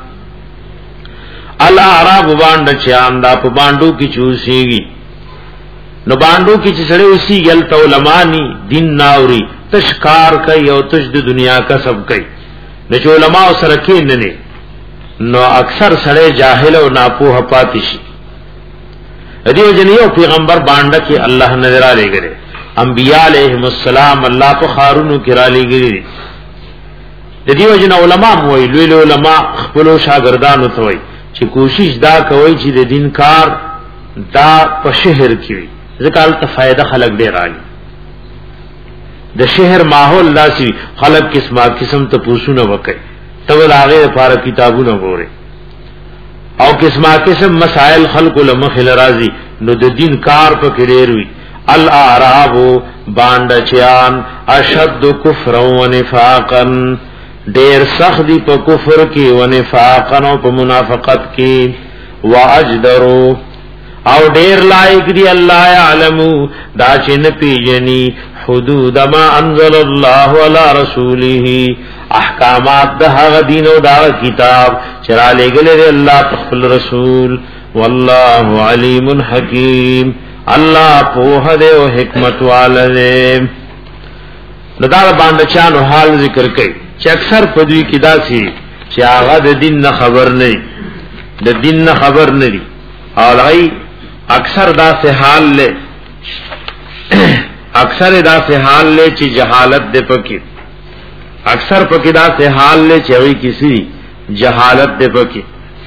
S2: الاعراب باندې چاند په باندو کې چوسيږي نو باندو کی چې سره وسی گل تو علماء دین ناوري تشکار کوي او تش د دنیا کا سب کوي نو چې علماء سره کې نه نه نو اکثر سره جاهل او ناپوه پاتې شي دیو جنیو پیغمبر باندې کې الله نظر علی غره انبیاء علیهم السلام الله په خارونو کې را لګري د دیو جن علماء موي لوی علماء خپل شاګردانو ته وای چې کوشش دا کوي چې د دین کار دا په شهر کې وي ځکه ته فائدہ خلق ډیر راځي د شهر ماحول داسي خلق قسمه قسم ته پوښونه وکړي ته ولغه لپاره کتابونه غوړي او قسمه قسم مسائل خلق لمخ راځي نو د دین کار په کې ډیر وي الاعراب باندچیان اشد کفر و نفاقا ډیر سخت دي په کفر کې و نفاقا او په منافقت کې واجدروا او ډیر لایق دی الله يعلمو دا چې نه پیژني حدود ما انزل الله على رسوله احکامات د هغه دین او دا کتاب چې را لګل دی الله خپل رسول والله علیم حکیم الله په دې او حکمت والے لدا باندې چانو حال ذکر کوي چې اکثر په دوی کې داسي چې هغه د دین نه خبر نه د دین نه خبر نه دي او هغه اکثر دا سے حال لے اکثر دا سے حال لے چی جہالت دے پکی اکثر پکی دا سے حال لے چوی کسی جہالت دے پکی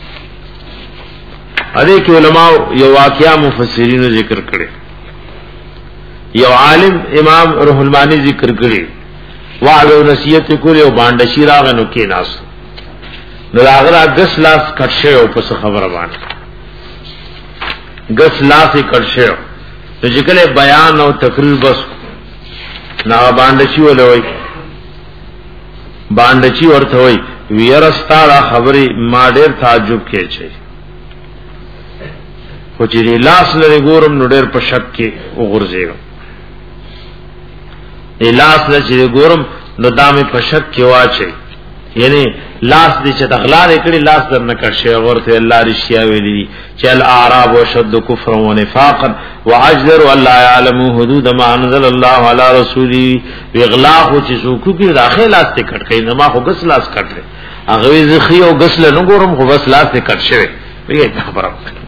S2: ادے کہ علماء یو واقعہ مفسرین ذکر کرے یو عالم امام روح المانی ذکر کرے وعد و نصیحت کو یو باندشی راغنو کی ناس نو راغلا دس لاس کټشه او پس خبر باندې گس لاسی کرشو تو جکل بیان او تقریر بس نا باندشی ولوی باندچی ورته وای ویرستا خبري ما ډېر تعجب کې چي خو چې لاس لري ګورم نو ډېر په شک کې وګرځېږم لاس لري ګورم نو دامه په شک کې واچي یعنی لاس دې چې تغلار کړي لاس در نه کړي ورته الله رښتیا ویلي چې الاعراب وشد كفرا ونفاقا واجدر الله يعلم حدود ما انزل الله على رسوله اغلاق چې څوک کې داخل لاس ته کټ کړي نو ما خو غس لاس کټره هغه زخي او غس له نګورم خو بس لاس ته کټ شوی ویګه خبره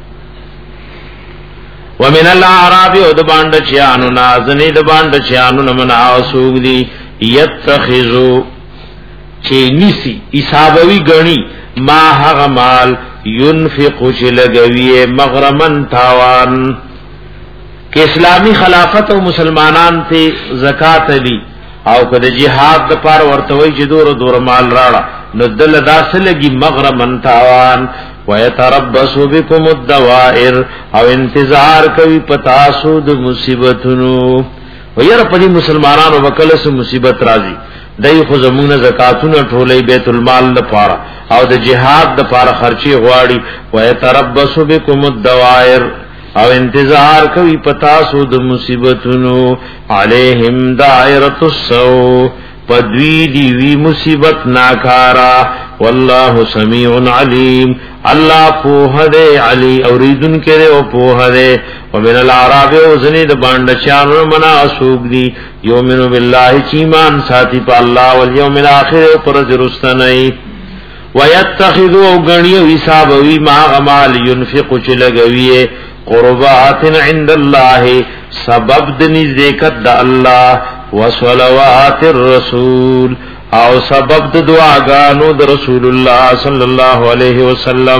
S2: ومن الاعراب ود باند چانو نازنی د باند چانو نمنا اسوګ دی یتخذو چی نسی حسابوی گنی ما هغه مال ينفق چ لګوی مغرمن تاوان کہ اسلامی خلافت او مسلمانان ته زکات دی او کده jihad د پار ورتوي چې دور دور مال راړه نو دل داسلګي مغرمن تاوان ويتربص بكم الدوائر او انتظار کوي پتاسو د مصیبتونو وير پدی مسلمانانو وکله سو مصیبت راځي دای خو زمونه زکاتونه ټولې بیت المال لپاره او د جهاد لپاره خرچي غواړي ويتربص بكم الدوائر او انتظار کوي پتاسو د مصیبتونو علیہم دائرۃ السوء پدوی دی وی مصیبت ناکارا والله سمیع علیم الله پوه دے علی اوریدن کرے او پوه دے ومن الاعراب وزنید باند چانو منا اسوق دی یومن بالله چیمان ساتھی پا اللہ والیوم الاخر پر درستنئی ویتخذو غنیو حسابوی ما غمال ينفق چلگوی قربات عند الله سبب دنیز دیکت دا اللہ وصلوات الرسول او سبب د دعاګانو د رسول الله صلی الله علیه وسلم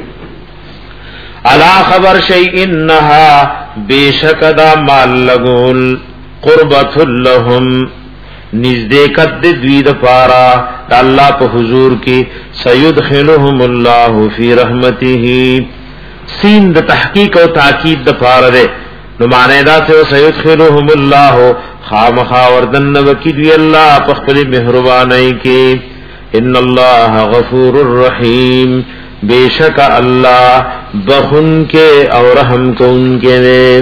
S2: الا خبر شیء انها بیشکدا مال لغول قربت لهم نزدېکت د دوی د پارا د الله په حضور کې سيدخلهم الله فی رحمته سین د تحقیق او تاکید د پارا ده نو معنی دا څه سيدخلهم الله خامخا وردن وکید وی الله په خپل مهرباني کې ان الله غفور الرحیم بیشک الله بخن کے او رحم کون کے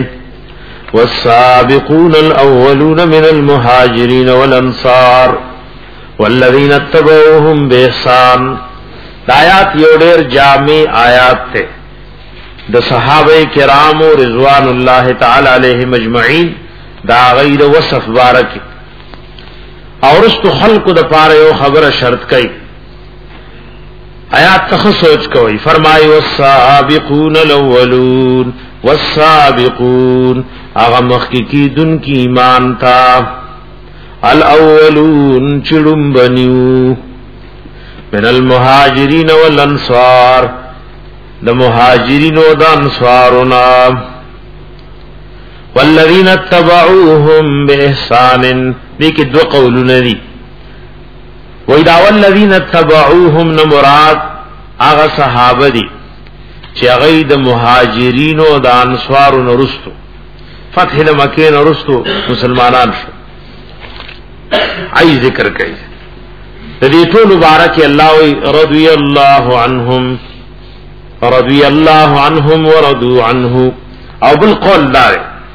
S2: والسابقون الاولون من المهاجرين والانصار والذين اتبعوهم باحسان آیات یو ډیر جامع آیات ته د صحابه کرام رضوان الله تعالی علیهم اجمعین دا غیر وصف بارک اور است خلق د پاره یو خبره شرط کئ آیات ته سوچ کوي فرمایي والسابقون الاولون والسابقون اغه مخکی دن کی ایمان تا الاولون چړم بنیو من المهاجرین والانصار د مهاجرین او د انصارنا والذین اتبعوهم باحسان دې کې دو قولونه دي وإذا والذین اتبعوهم مراد هغه صحابه دي چې هغه د مهاجرین او د انصارو نرستو فتح د مکه نرستو مسلمانان شو ای ذکر کوي د دې ټول مبارک الله رضی الله عنهم رضی الله عنهم ورضوا عنه او بالقول دار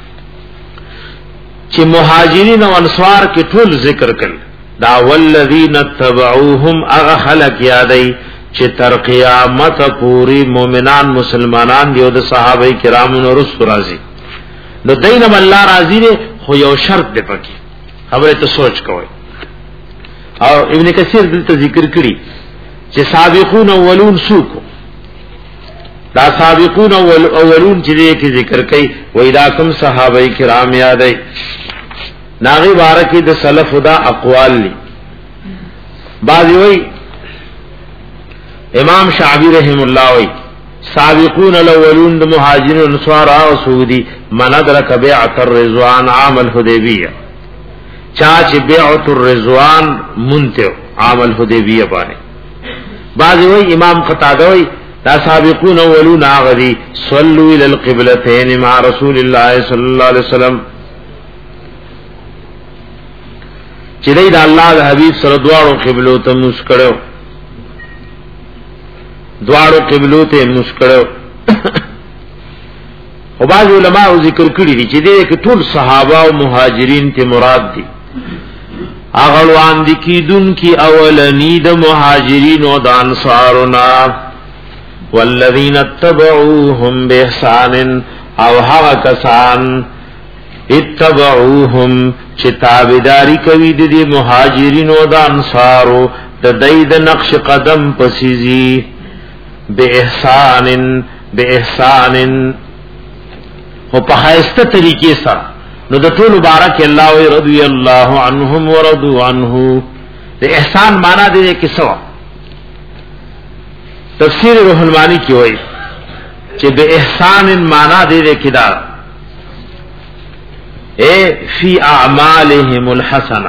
S2: چې مهاجرین او انصار کې ټول ذکر کړي دا والذین اتبعوهم اغه خلق یادای چې تر قیامت پوری مؤمنان مسلمانان دی او د صحابه کرامو نو رسول راضی نو دینم الله راضی دی خو یو شرط دی پکې خبره ته سوچ کوی او ابن کثیر دلته ذکر کړي چې سابقون اولون سوکو دا سابقون اولون چې دې کې ذکر کړي و اذا کوم صحابه کرام یادای ناغي بارکی د سلف دا اقوال لی بعضی وی امام شعبی رحم اللہ وی سابقون الاولون د مهاجرین و انصار او سعودی من ادرک بیعت الرضوان عام الحدیبیہ چاچ بیعت الرضوان منتو عام الحدیبیہ بانے بعضی وی امام قتادہ وی دا سابقون اولون آغدی صلو الى القبلتین مع رسول اللہ صلی اللہ علیہ وسلم چې د الله د حبيب سره دواړو قبلو ته مسکړو دواړو قبلو ته مسکړو او بعض علماء ذکر کړی دي چې دې کې ټول صحابه او مهاجرین ته مراد دي هغه وان دي کیدون کی اولنی د مهاجرین او د انصارنا والذین اتبعوهم باحسان او هغه کسان اتبعوهم چې تابعداري کوي د دې مهاجرین او د انصارو د دې د نقش قدم پسیزي باحسان باحسان او په خاصه طریقې سره نو د ټول مبارک الله او رضی الله عنهم ورضوا عنه د احسان معنا دې کې څه تفسیر روح المانی کې وایي چې به احسان معنا دې کې دا اے فی اعمالهم الحسنه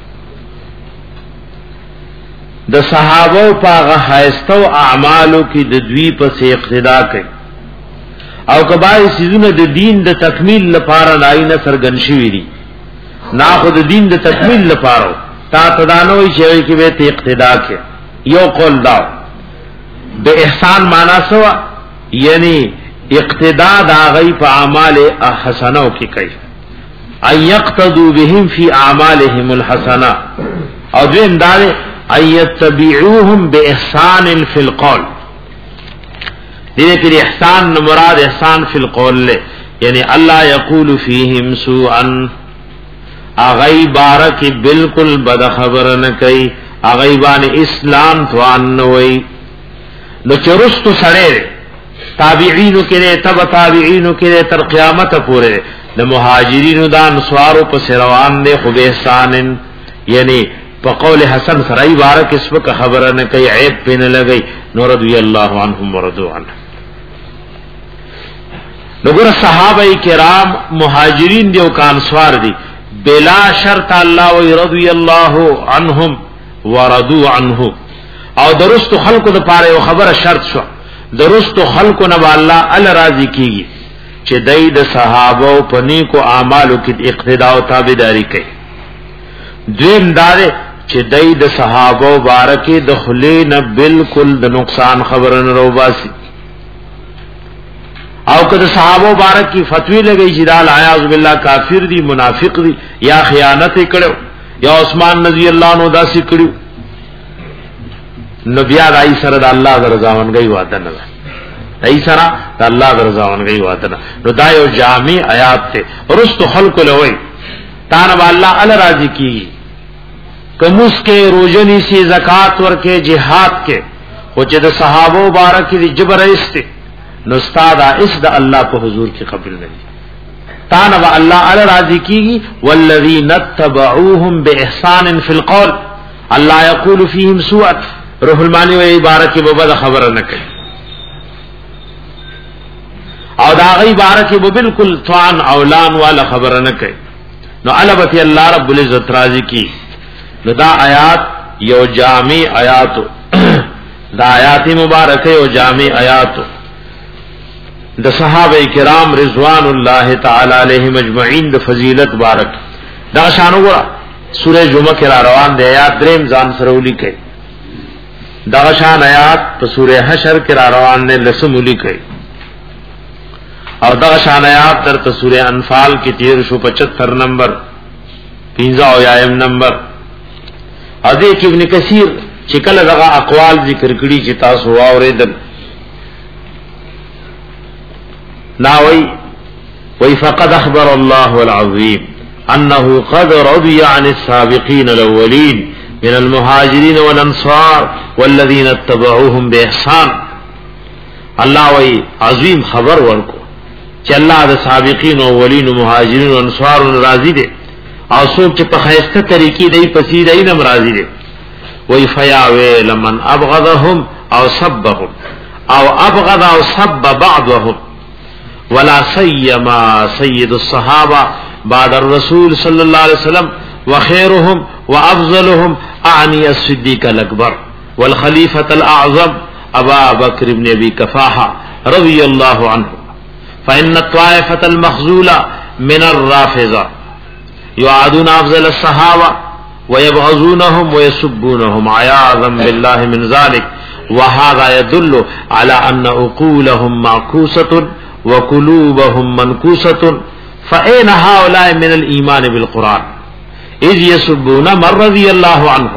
S2: د صحابه په خاصه اعمالو کې د دوی په اقتدا کوي او کبای سيزونه د دین د تکمیل لپاره لاینه سرګن شوی دي نا خود دین د تکمیل لپاره تا تدانوي چې کې به ته اقتدا کې یو قول دا به احسان معنا سوا یعنی اقتدا دا غي په اعمال حسنو کې کوي اي يقتدوا بهم في اعمالهم الحسنه او دین دار اي يتبعوهم باحسان في القول دې کې احسان مراد احسان فی القول له یعنی الله یقول فیهم سوءا اغی بارک بالکل بد خبر نه کوي اغی باندې اسلام توان وای نو چرست سره تابعین کې تبع تابعین کې تر قیامت پورې د مهاجرین د انصارو په روان دي خو به احسان یعنی په قول حسن سره بارک اسبک خبر نه کوي عیب پین لګي نور رضی الله عنهم ورضوا عنه نګور صحابه کرام مهاجرین دی او کانسوار دي بلا شرط الله و رضی الله عنهم ورضوا عنه او درست خلق د پاره یو خبره شرط شو درست خلق نه الله ال راضی کیږي چې دای د صحابه په نیکو اعمالو کې اقتدا او تابعداري کوي دین دار چې دای د صحابه مبارکه د خلینه بالکل د نقصان خبرن روباسي او کده صحابه مبارک کی فتوی لګی چې دال اعاذ بالله کافر دي منافق دي یا خیانت کړو یا عثمان رضی الله عنه داسې کړو نبی علی سره د الله رضاونګي وعده نه ای سره د الله رضاونګي وعده نه نو دا یو جامع آیات ته ورست خلق لوی تان الله ال راضی کی کموس کې روزنی سی زکات ورکه jihad کې او چې د صحابه مبارک دي جبر است نو استاد اس د الله په حضور کې قبول نه تان و الله ال راضی کیږي والذین تبعوهم باحسان فی القول الله یقول فیهم سوء روح المانی و عبارت کې به خبر نه کوي او دا غي عبارت کې به بالکل ثوان اولان والا خبر نه کوي نو علبتی الله رب العزت راضی کی نو دا آیات یو جامع آیات دا آیات مبارکه یو جامع آیات د صحابه کرام رضوان الله تعالی علیهم اجمعین د فضیلت بارک دا شانو ګره سوره جمعه کې را روان دی آیات دریم ځان سره ولیکي دا شان آیات په سوره حشر کې را روان نه لسم ولیکي او دا شان آیات در ته سوره انفال کې تیر شو پچہتر نمبر پنځه او یایم نمبر ادي کې ابن کثیر چې کله دغه اقوال ذکر کړي چې تاسو واورېدل ناوي وي فقد اخبر الله العظيم انه قد رضي عن السابقين الاولين من المهاجرين والانصار والذين اتبعوهم باحسان الله وي عظیم خبر ورکو چې الله د سابقین او اولین مهاجرین او انصار راضي دي او څوک چې په خیسته طریقې دی پسې دی نه راضي دي وي فیاوي لمن ابغضهم او سبهم او ابغض او سب بعضهم ولا سيما سيد الصحابه بعد الرسول صلى الله عليه وسلم وخيرهم وافضلهم اعني الصديق الاكبر والخليفه الاعظم ابا بكر بن ابي كفاحه رضي الله عنه فان الطائفه المخذوله من الرافضه يعادون افضل الصحابه ويبغضونهم ويسبونهم عياذا بالله من ذلك وهذا يدل على ان عقولهم معكوسه وقلوبهم منكوسه فاين هؤلاء من الايمان بالقران اذ يسبون من رضي الله عنه.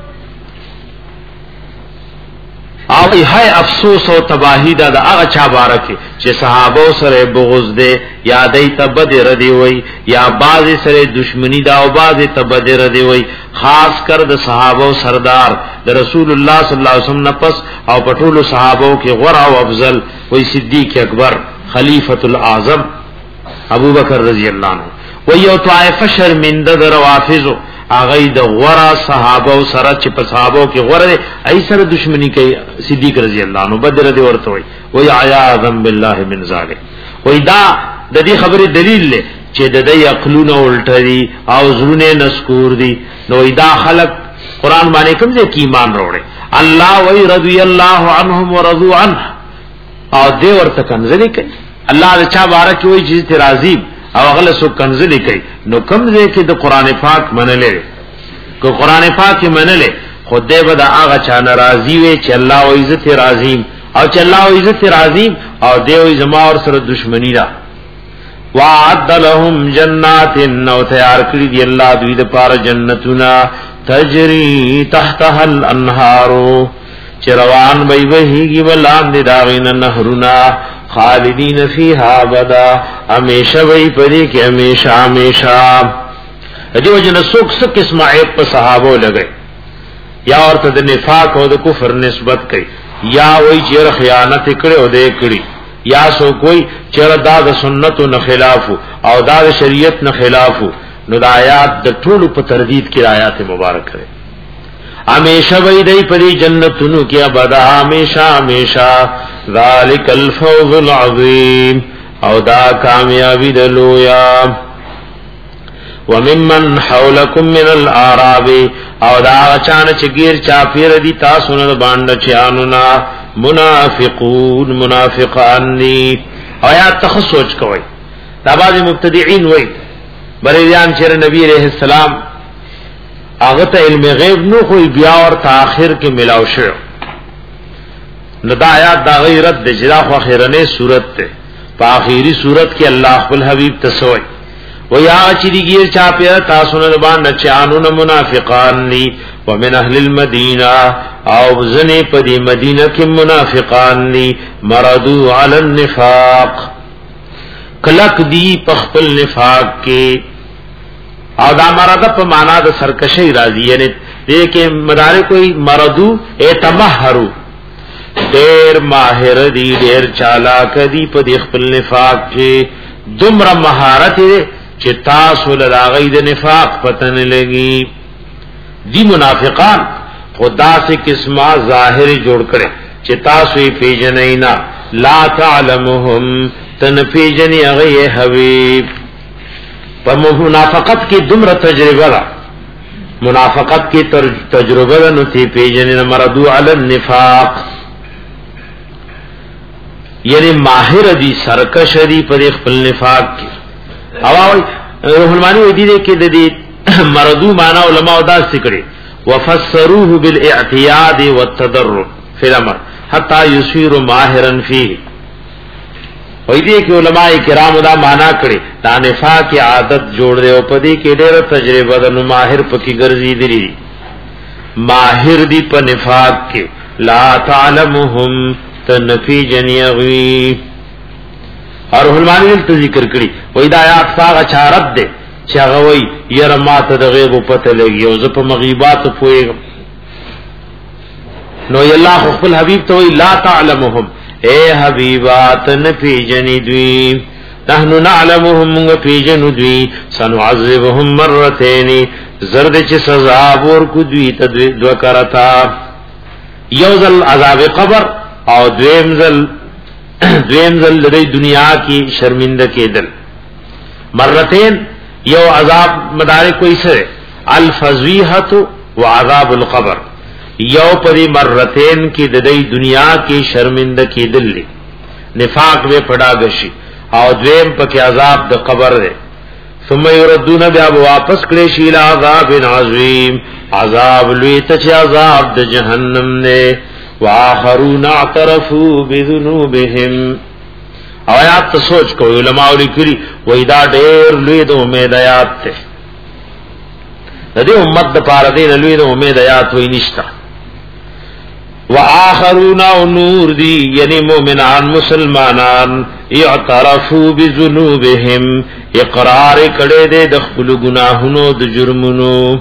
S2: او هاي افسوس او تباہی دا هغه چا بارکه چې صحابه سره بغض دے یا دای تبد ردی وای یا باز سره دشمنی دا او باز تبد ردی وای خاص کر د صحابه سردار د رسول الله صلی الله علیه وسلم پس او پټول صحابه کې غره او افضل وای صدیق اکبر خلیفۃ الاعظم ابو بکر رضی الله عنه وای او طائفه شرمنده د روافض اغه د غورا صحابه سره چې په صحابه کې غوره ای سره دشمنی کوي صدیق رضی الله عنه بدر دی ورته وي وی عیاذم بالله من ذلک. وی دا د دې خبره دلیل له چې د دې عقلونه الټري او زړونه نسکور دي نو دا خلق قران باندې کوم ځای کې ایمان وروړي. الله وی رضی الله عنهم ورضوا عنه او دې ورته کنځلې کوي. الله چا بارک وی چې راضی او غل سو کنزلی کوي نو کم ځای کې د قران پاک منلې کو قران پاک منلې خدای به دا هغه چا ناراضي وي چې الله او عزت راضی او چې الله او عزت راضی او دیو زما اور سره دشمنی را وعد لهم جنات نو تیار کړی دی الله دوی د پاره جنتونه تجری تحتها الانهار چروان وی وهیږي ولان دي داغین نهرونه خالدین فیها ابدا ہمیشہ وہی پری کہ ہمیشہ ہمیشہ. جو جن سوک سک قسم عیب پر صحابو لگے یا اور تد نفاق او د کفر نسبت کئی یا وہی چیر خیانت کڑے او دے کڑی یا سو کوئی چیر دا د سنت و نخلاف او دا د شریعت نخلاف نو دا آیات د ټولو په تردید کی آیات مبارک ہے. ہمیشہ وہی دی پری جنتونو کی ابدا ہمیشہ ہمیشہ ذالک الفوز العظیم او دا کامیابی دلویا. وممن حولکم من الاعراب او دا چان چگیر چاپیر دی تاسو نه باندې چانونا منافقون منافقان دی. آیات تخصوص کوي دا بعض مبتدعين وای بریان چیر نبی علیہ السلام هغه ته علم غیب نو خو بیا اور تاخير کې ملاو شو نو دا آیات دا غیرت د جلا خو اخرنه صورت ته په اخیری صورت کې الله خپل حبیب تسوي و یا چې دیګیر چا په تاسو نه باندې چانو منافقان ني ومن اهل المدینه او زنی په دی مدینه کې منافقان ني مردو علی النفاق کلک دی په خپل نفاق کې او دا مراد په معنا د سرکشی راځي یعنی دې کې مدار کوئی مردو اتمهرو ډیر ماهر دی ډیر چالاک دی په دې خپل نفاق کې دومره مهارت دی چې تاسو له غید نفاق پته نه لګي. دی منافقان خدا سے قسمه ظاهر جوړ کړي چې تاسو یې پیژنئ نه لا تعلمهم تن پیژنئ هغه حبیب. په منافقت کې دومره تجربه ده منافقت کې تجربه نو تی پیژنئ مردو علی النفاق یعنی ماهر دی سرکش دی پر خپل نفاق کی. او روح المانی دی دې کې د دې مردو معنا علماء دا ذکر وفسروه بالاعتياد والتضرع فی الامر حتى يصير ماهرا فيه. وې دې کې علماء کرام دا معنا کړي دا نفاق عادت جوړ دی او په دې کې ډېر تجربه د نو ماهر پکې ګرځي دی ماهر دی په نفاق کې لا تعلمهم تنفی جنیغوی. اور علمانی دلتا ذکر کری وی دا آیات فاغ چارت دے چاگوی یرمات دا غیب و پتہ لگی او زپ مغیبات پوئے گا نو اللہ خفل حبیب تو لا تعلمهم اے حبیبات نفی جنی دوی نحنو نعلمهم منگا پی جنو دوی سنعذبهم مرتینی زرد چی سزاب ورکو دوی تدو کرتا یوزل عذاب قبر او دویم زل دویم زل لدی دنیا کی شرمندہ کے دل مرتين یو عذاب مدارک کوئی سره الفزویحت و عذاب القبر یو پری مرتين کی ددی دنیا کی شرمندہ کی دل نفاق میں پڑا گشی او دویم پک عذاب د قبر دے ثم يردون بیا واپس کړي شي لا عذاب عظیم عذاب لوی ته عذاب د جهنم نه واخرون اعترفوا بذنوبهم او آیات ته سوچ کو علماء لیکلي وای دا ډېر لوی د امید آیات ته د دې امت د پاره دې لوی د امید آیات وای نشتا واخرون نور دی یعنی مومنان مسلمانان اعترفوا بذنوبهم اقرار کړي دې د خپل ګناهونو د جرمونو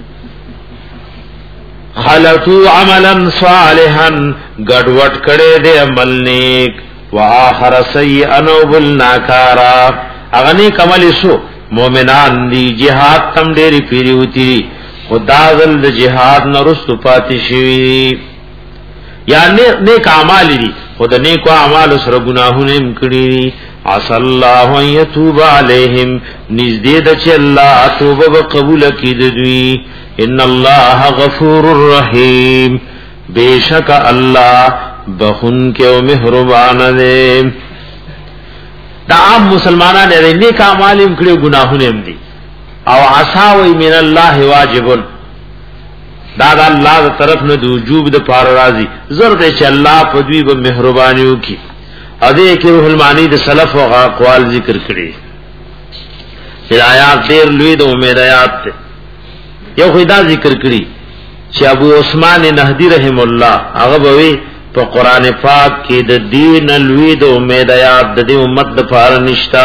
S2: خلطوا عملا صالحا گڑوٹ کڑے دے عمل نیک وآخر سیئن وبالناکارا اغنی کمل سو مومنان دی جہاد تم ڈیری پیری ہوتی دی خدا ذل دی جہاد نرست پاتی شوی یا نیک اعمال دی خدا نیک اعمال سر گناہون امکڑی دی عسى الله ان يتوب عليهم نزدید چ اللہ توبہ قبول کی دوی ان الله غفور رحیم بیشک اللہ بخن کے و مہربان دے دا عام مسلمانان نے نیک اعمال کړي گناہوں هم دي او عساوی من الله واجب دا دا الله طرف نه د وجوب د پار راضی زر دې چې الله په دوی به مهرباني وکي ا دې کې روح المانی د سلف او اقوال ذکر کړي ہدایات ډېر لوی د امید آیات ته یو خدا ذکر کړي چې ابو عثمان نهدی رحم الله هغه به په قران پاک کې د دین لوی د امید آیات د دې امت د پاره نشتا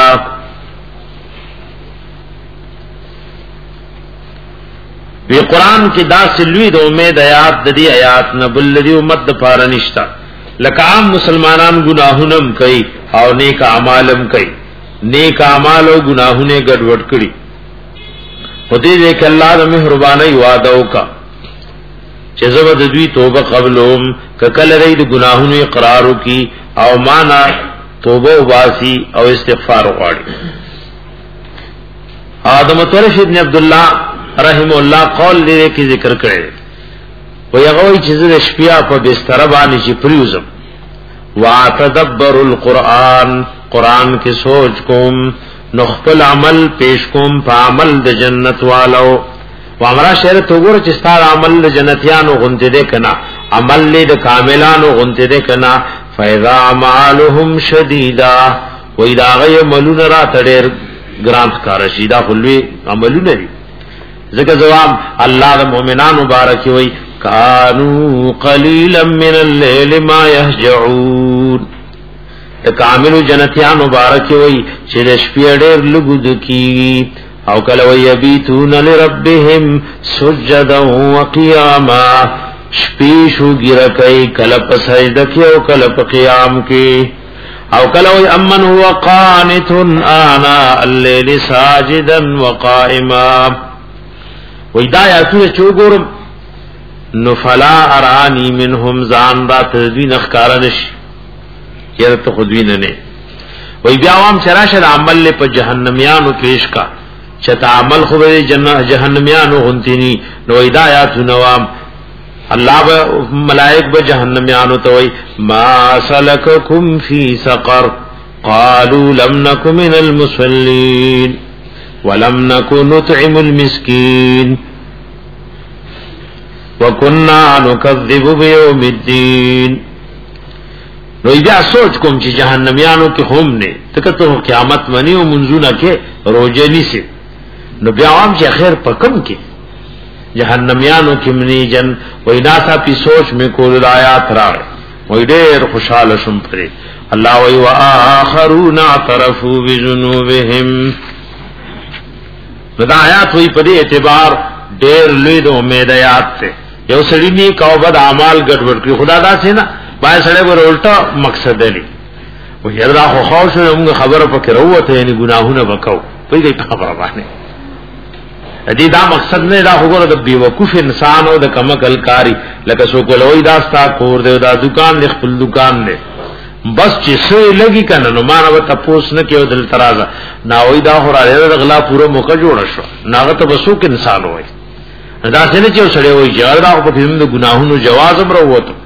S2: وی قران کې دا سلوی د امید آیات د دې آیات نه بل د امت د پاره نشتا لکه عام مسلمانان گناهونم کوي او نیک اعمالم کوي نیک اعمال او گناهونه ګډوډ کړي په دې کې الله د مهرباني وعده وکا چې زبر د دوی توبه قبلهم ککل رید گناهونو اقرار وکي او معنا توبه واسي او استغفار وغواړي آدم طرف ابن عبد الله رحم الله قول دې کې ذکر کړي و یغوی چې د شپیا په بستر باندې چې پریوزم واتدبر القرآن قرآن کې سوچ کوم نخپل عمل پیش کوم په عمل د جنت والو و امرا شهر تو ګور چې ستار عمل د جنتیانو غنته ده کنا عمل د کاملانو غنته ده کنا فاذا اعمالهم شدیدا و اذا غی عملون را تډیر ګران کار شیدا خلوی عملونه دي ځکه جواب الله د مؤمنانو مبارک وي کانوا قلیلا من الليل ما يهجعون کامل جنتیان مبارک وي چې د شپې ډېر لګود کی او کله وي یبیتون لربهم سجدا وقیاما شپې شو ګر کوي کله په سجده کې او کله په قیام کې او کله وي امن هو قانت انا الليل ساجدا وقائما ویدایاتو چوغورم نفلا ارانی منهم زان را تدوین اخکارنش یره تو خودوین نه وی بیا عوام چراشه عمل له په جهنميانو پیش کا چتا عمل خو به جنت جهنميانو غنتینی نو ہدایات نوام الله به ملائک به جهنميانو ته وی ما سلککم فی سقر قالوا لم نک من المصلین ولم نكن نطعم المسكين وكنا نكذب بيوم الدين نو بیا سوچ کوم چې جهنميانو کې هم نه تکته قیامت منی او منځونه کې روزه نيسي نو بیا هم چې خیر پکم کې جهنميانو کې منی جن وای ناسا په سوچ میں کول آیات راغ وای ډېر خوشاله شوم پرې الله وای واخرون اعترفوا بذنوبهم دا آیات وی په دې اعتبار ډېر لوی د امید آیات ته یو سړی نه کو بد اعمال ګډوډ کړی خدا دا څه نه بای سړی ور الټا مقصد دی و یرا خو خاص موږ خبره پکې وروته یعنی ګناهونه وکاو په دې خبره باندې دې دا مقصد نه دا وګوره د بیوقوف انسان او د کمکل کاری لکه سو کولوي دا ستا کور دی دا دکان دی خپل دکان دی بس چې سوی لګي کنه نو مانه وته پوس نه کېو دل ترازه نا وای دا خورا غلا پورا موقع جوړ شو ناغه ته بسوک انسان وای دا څنګه چې سړی وای جوړ دا په دې د ګناهونو جواز امر وته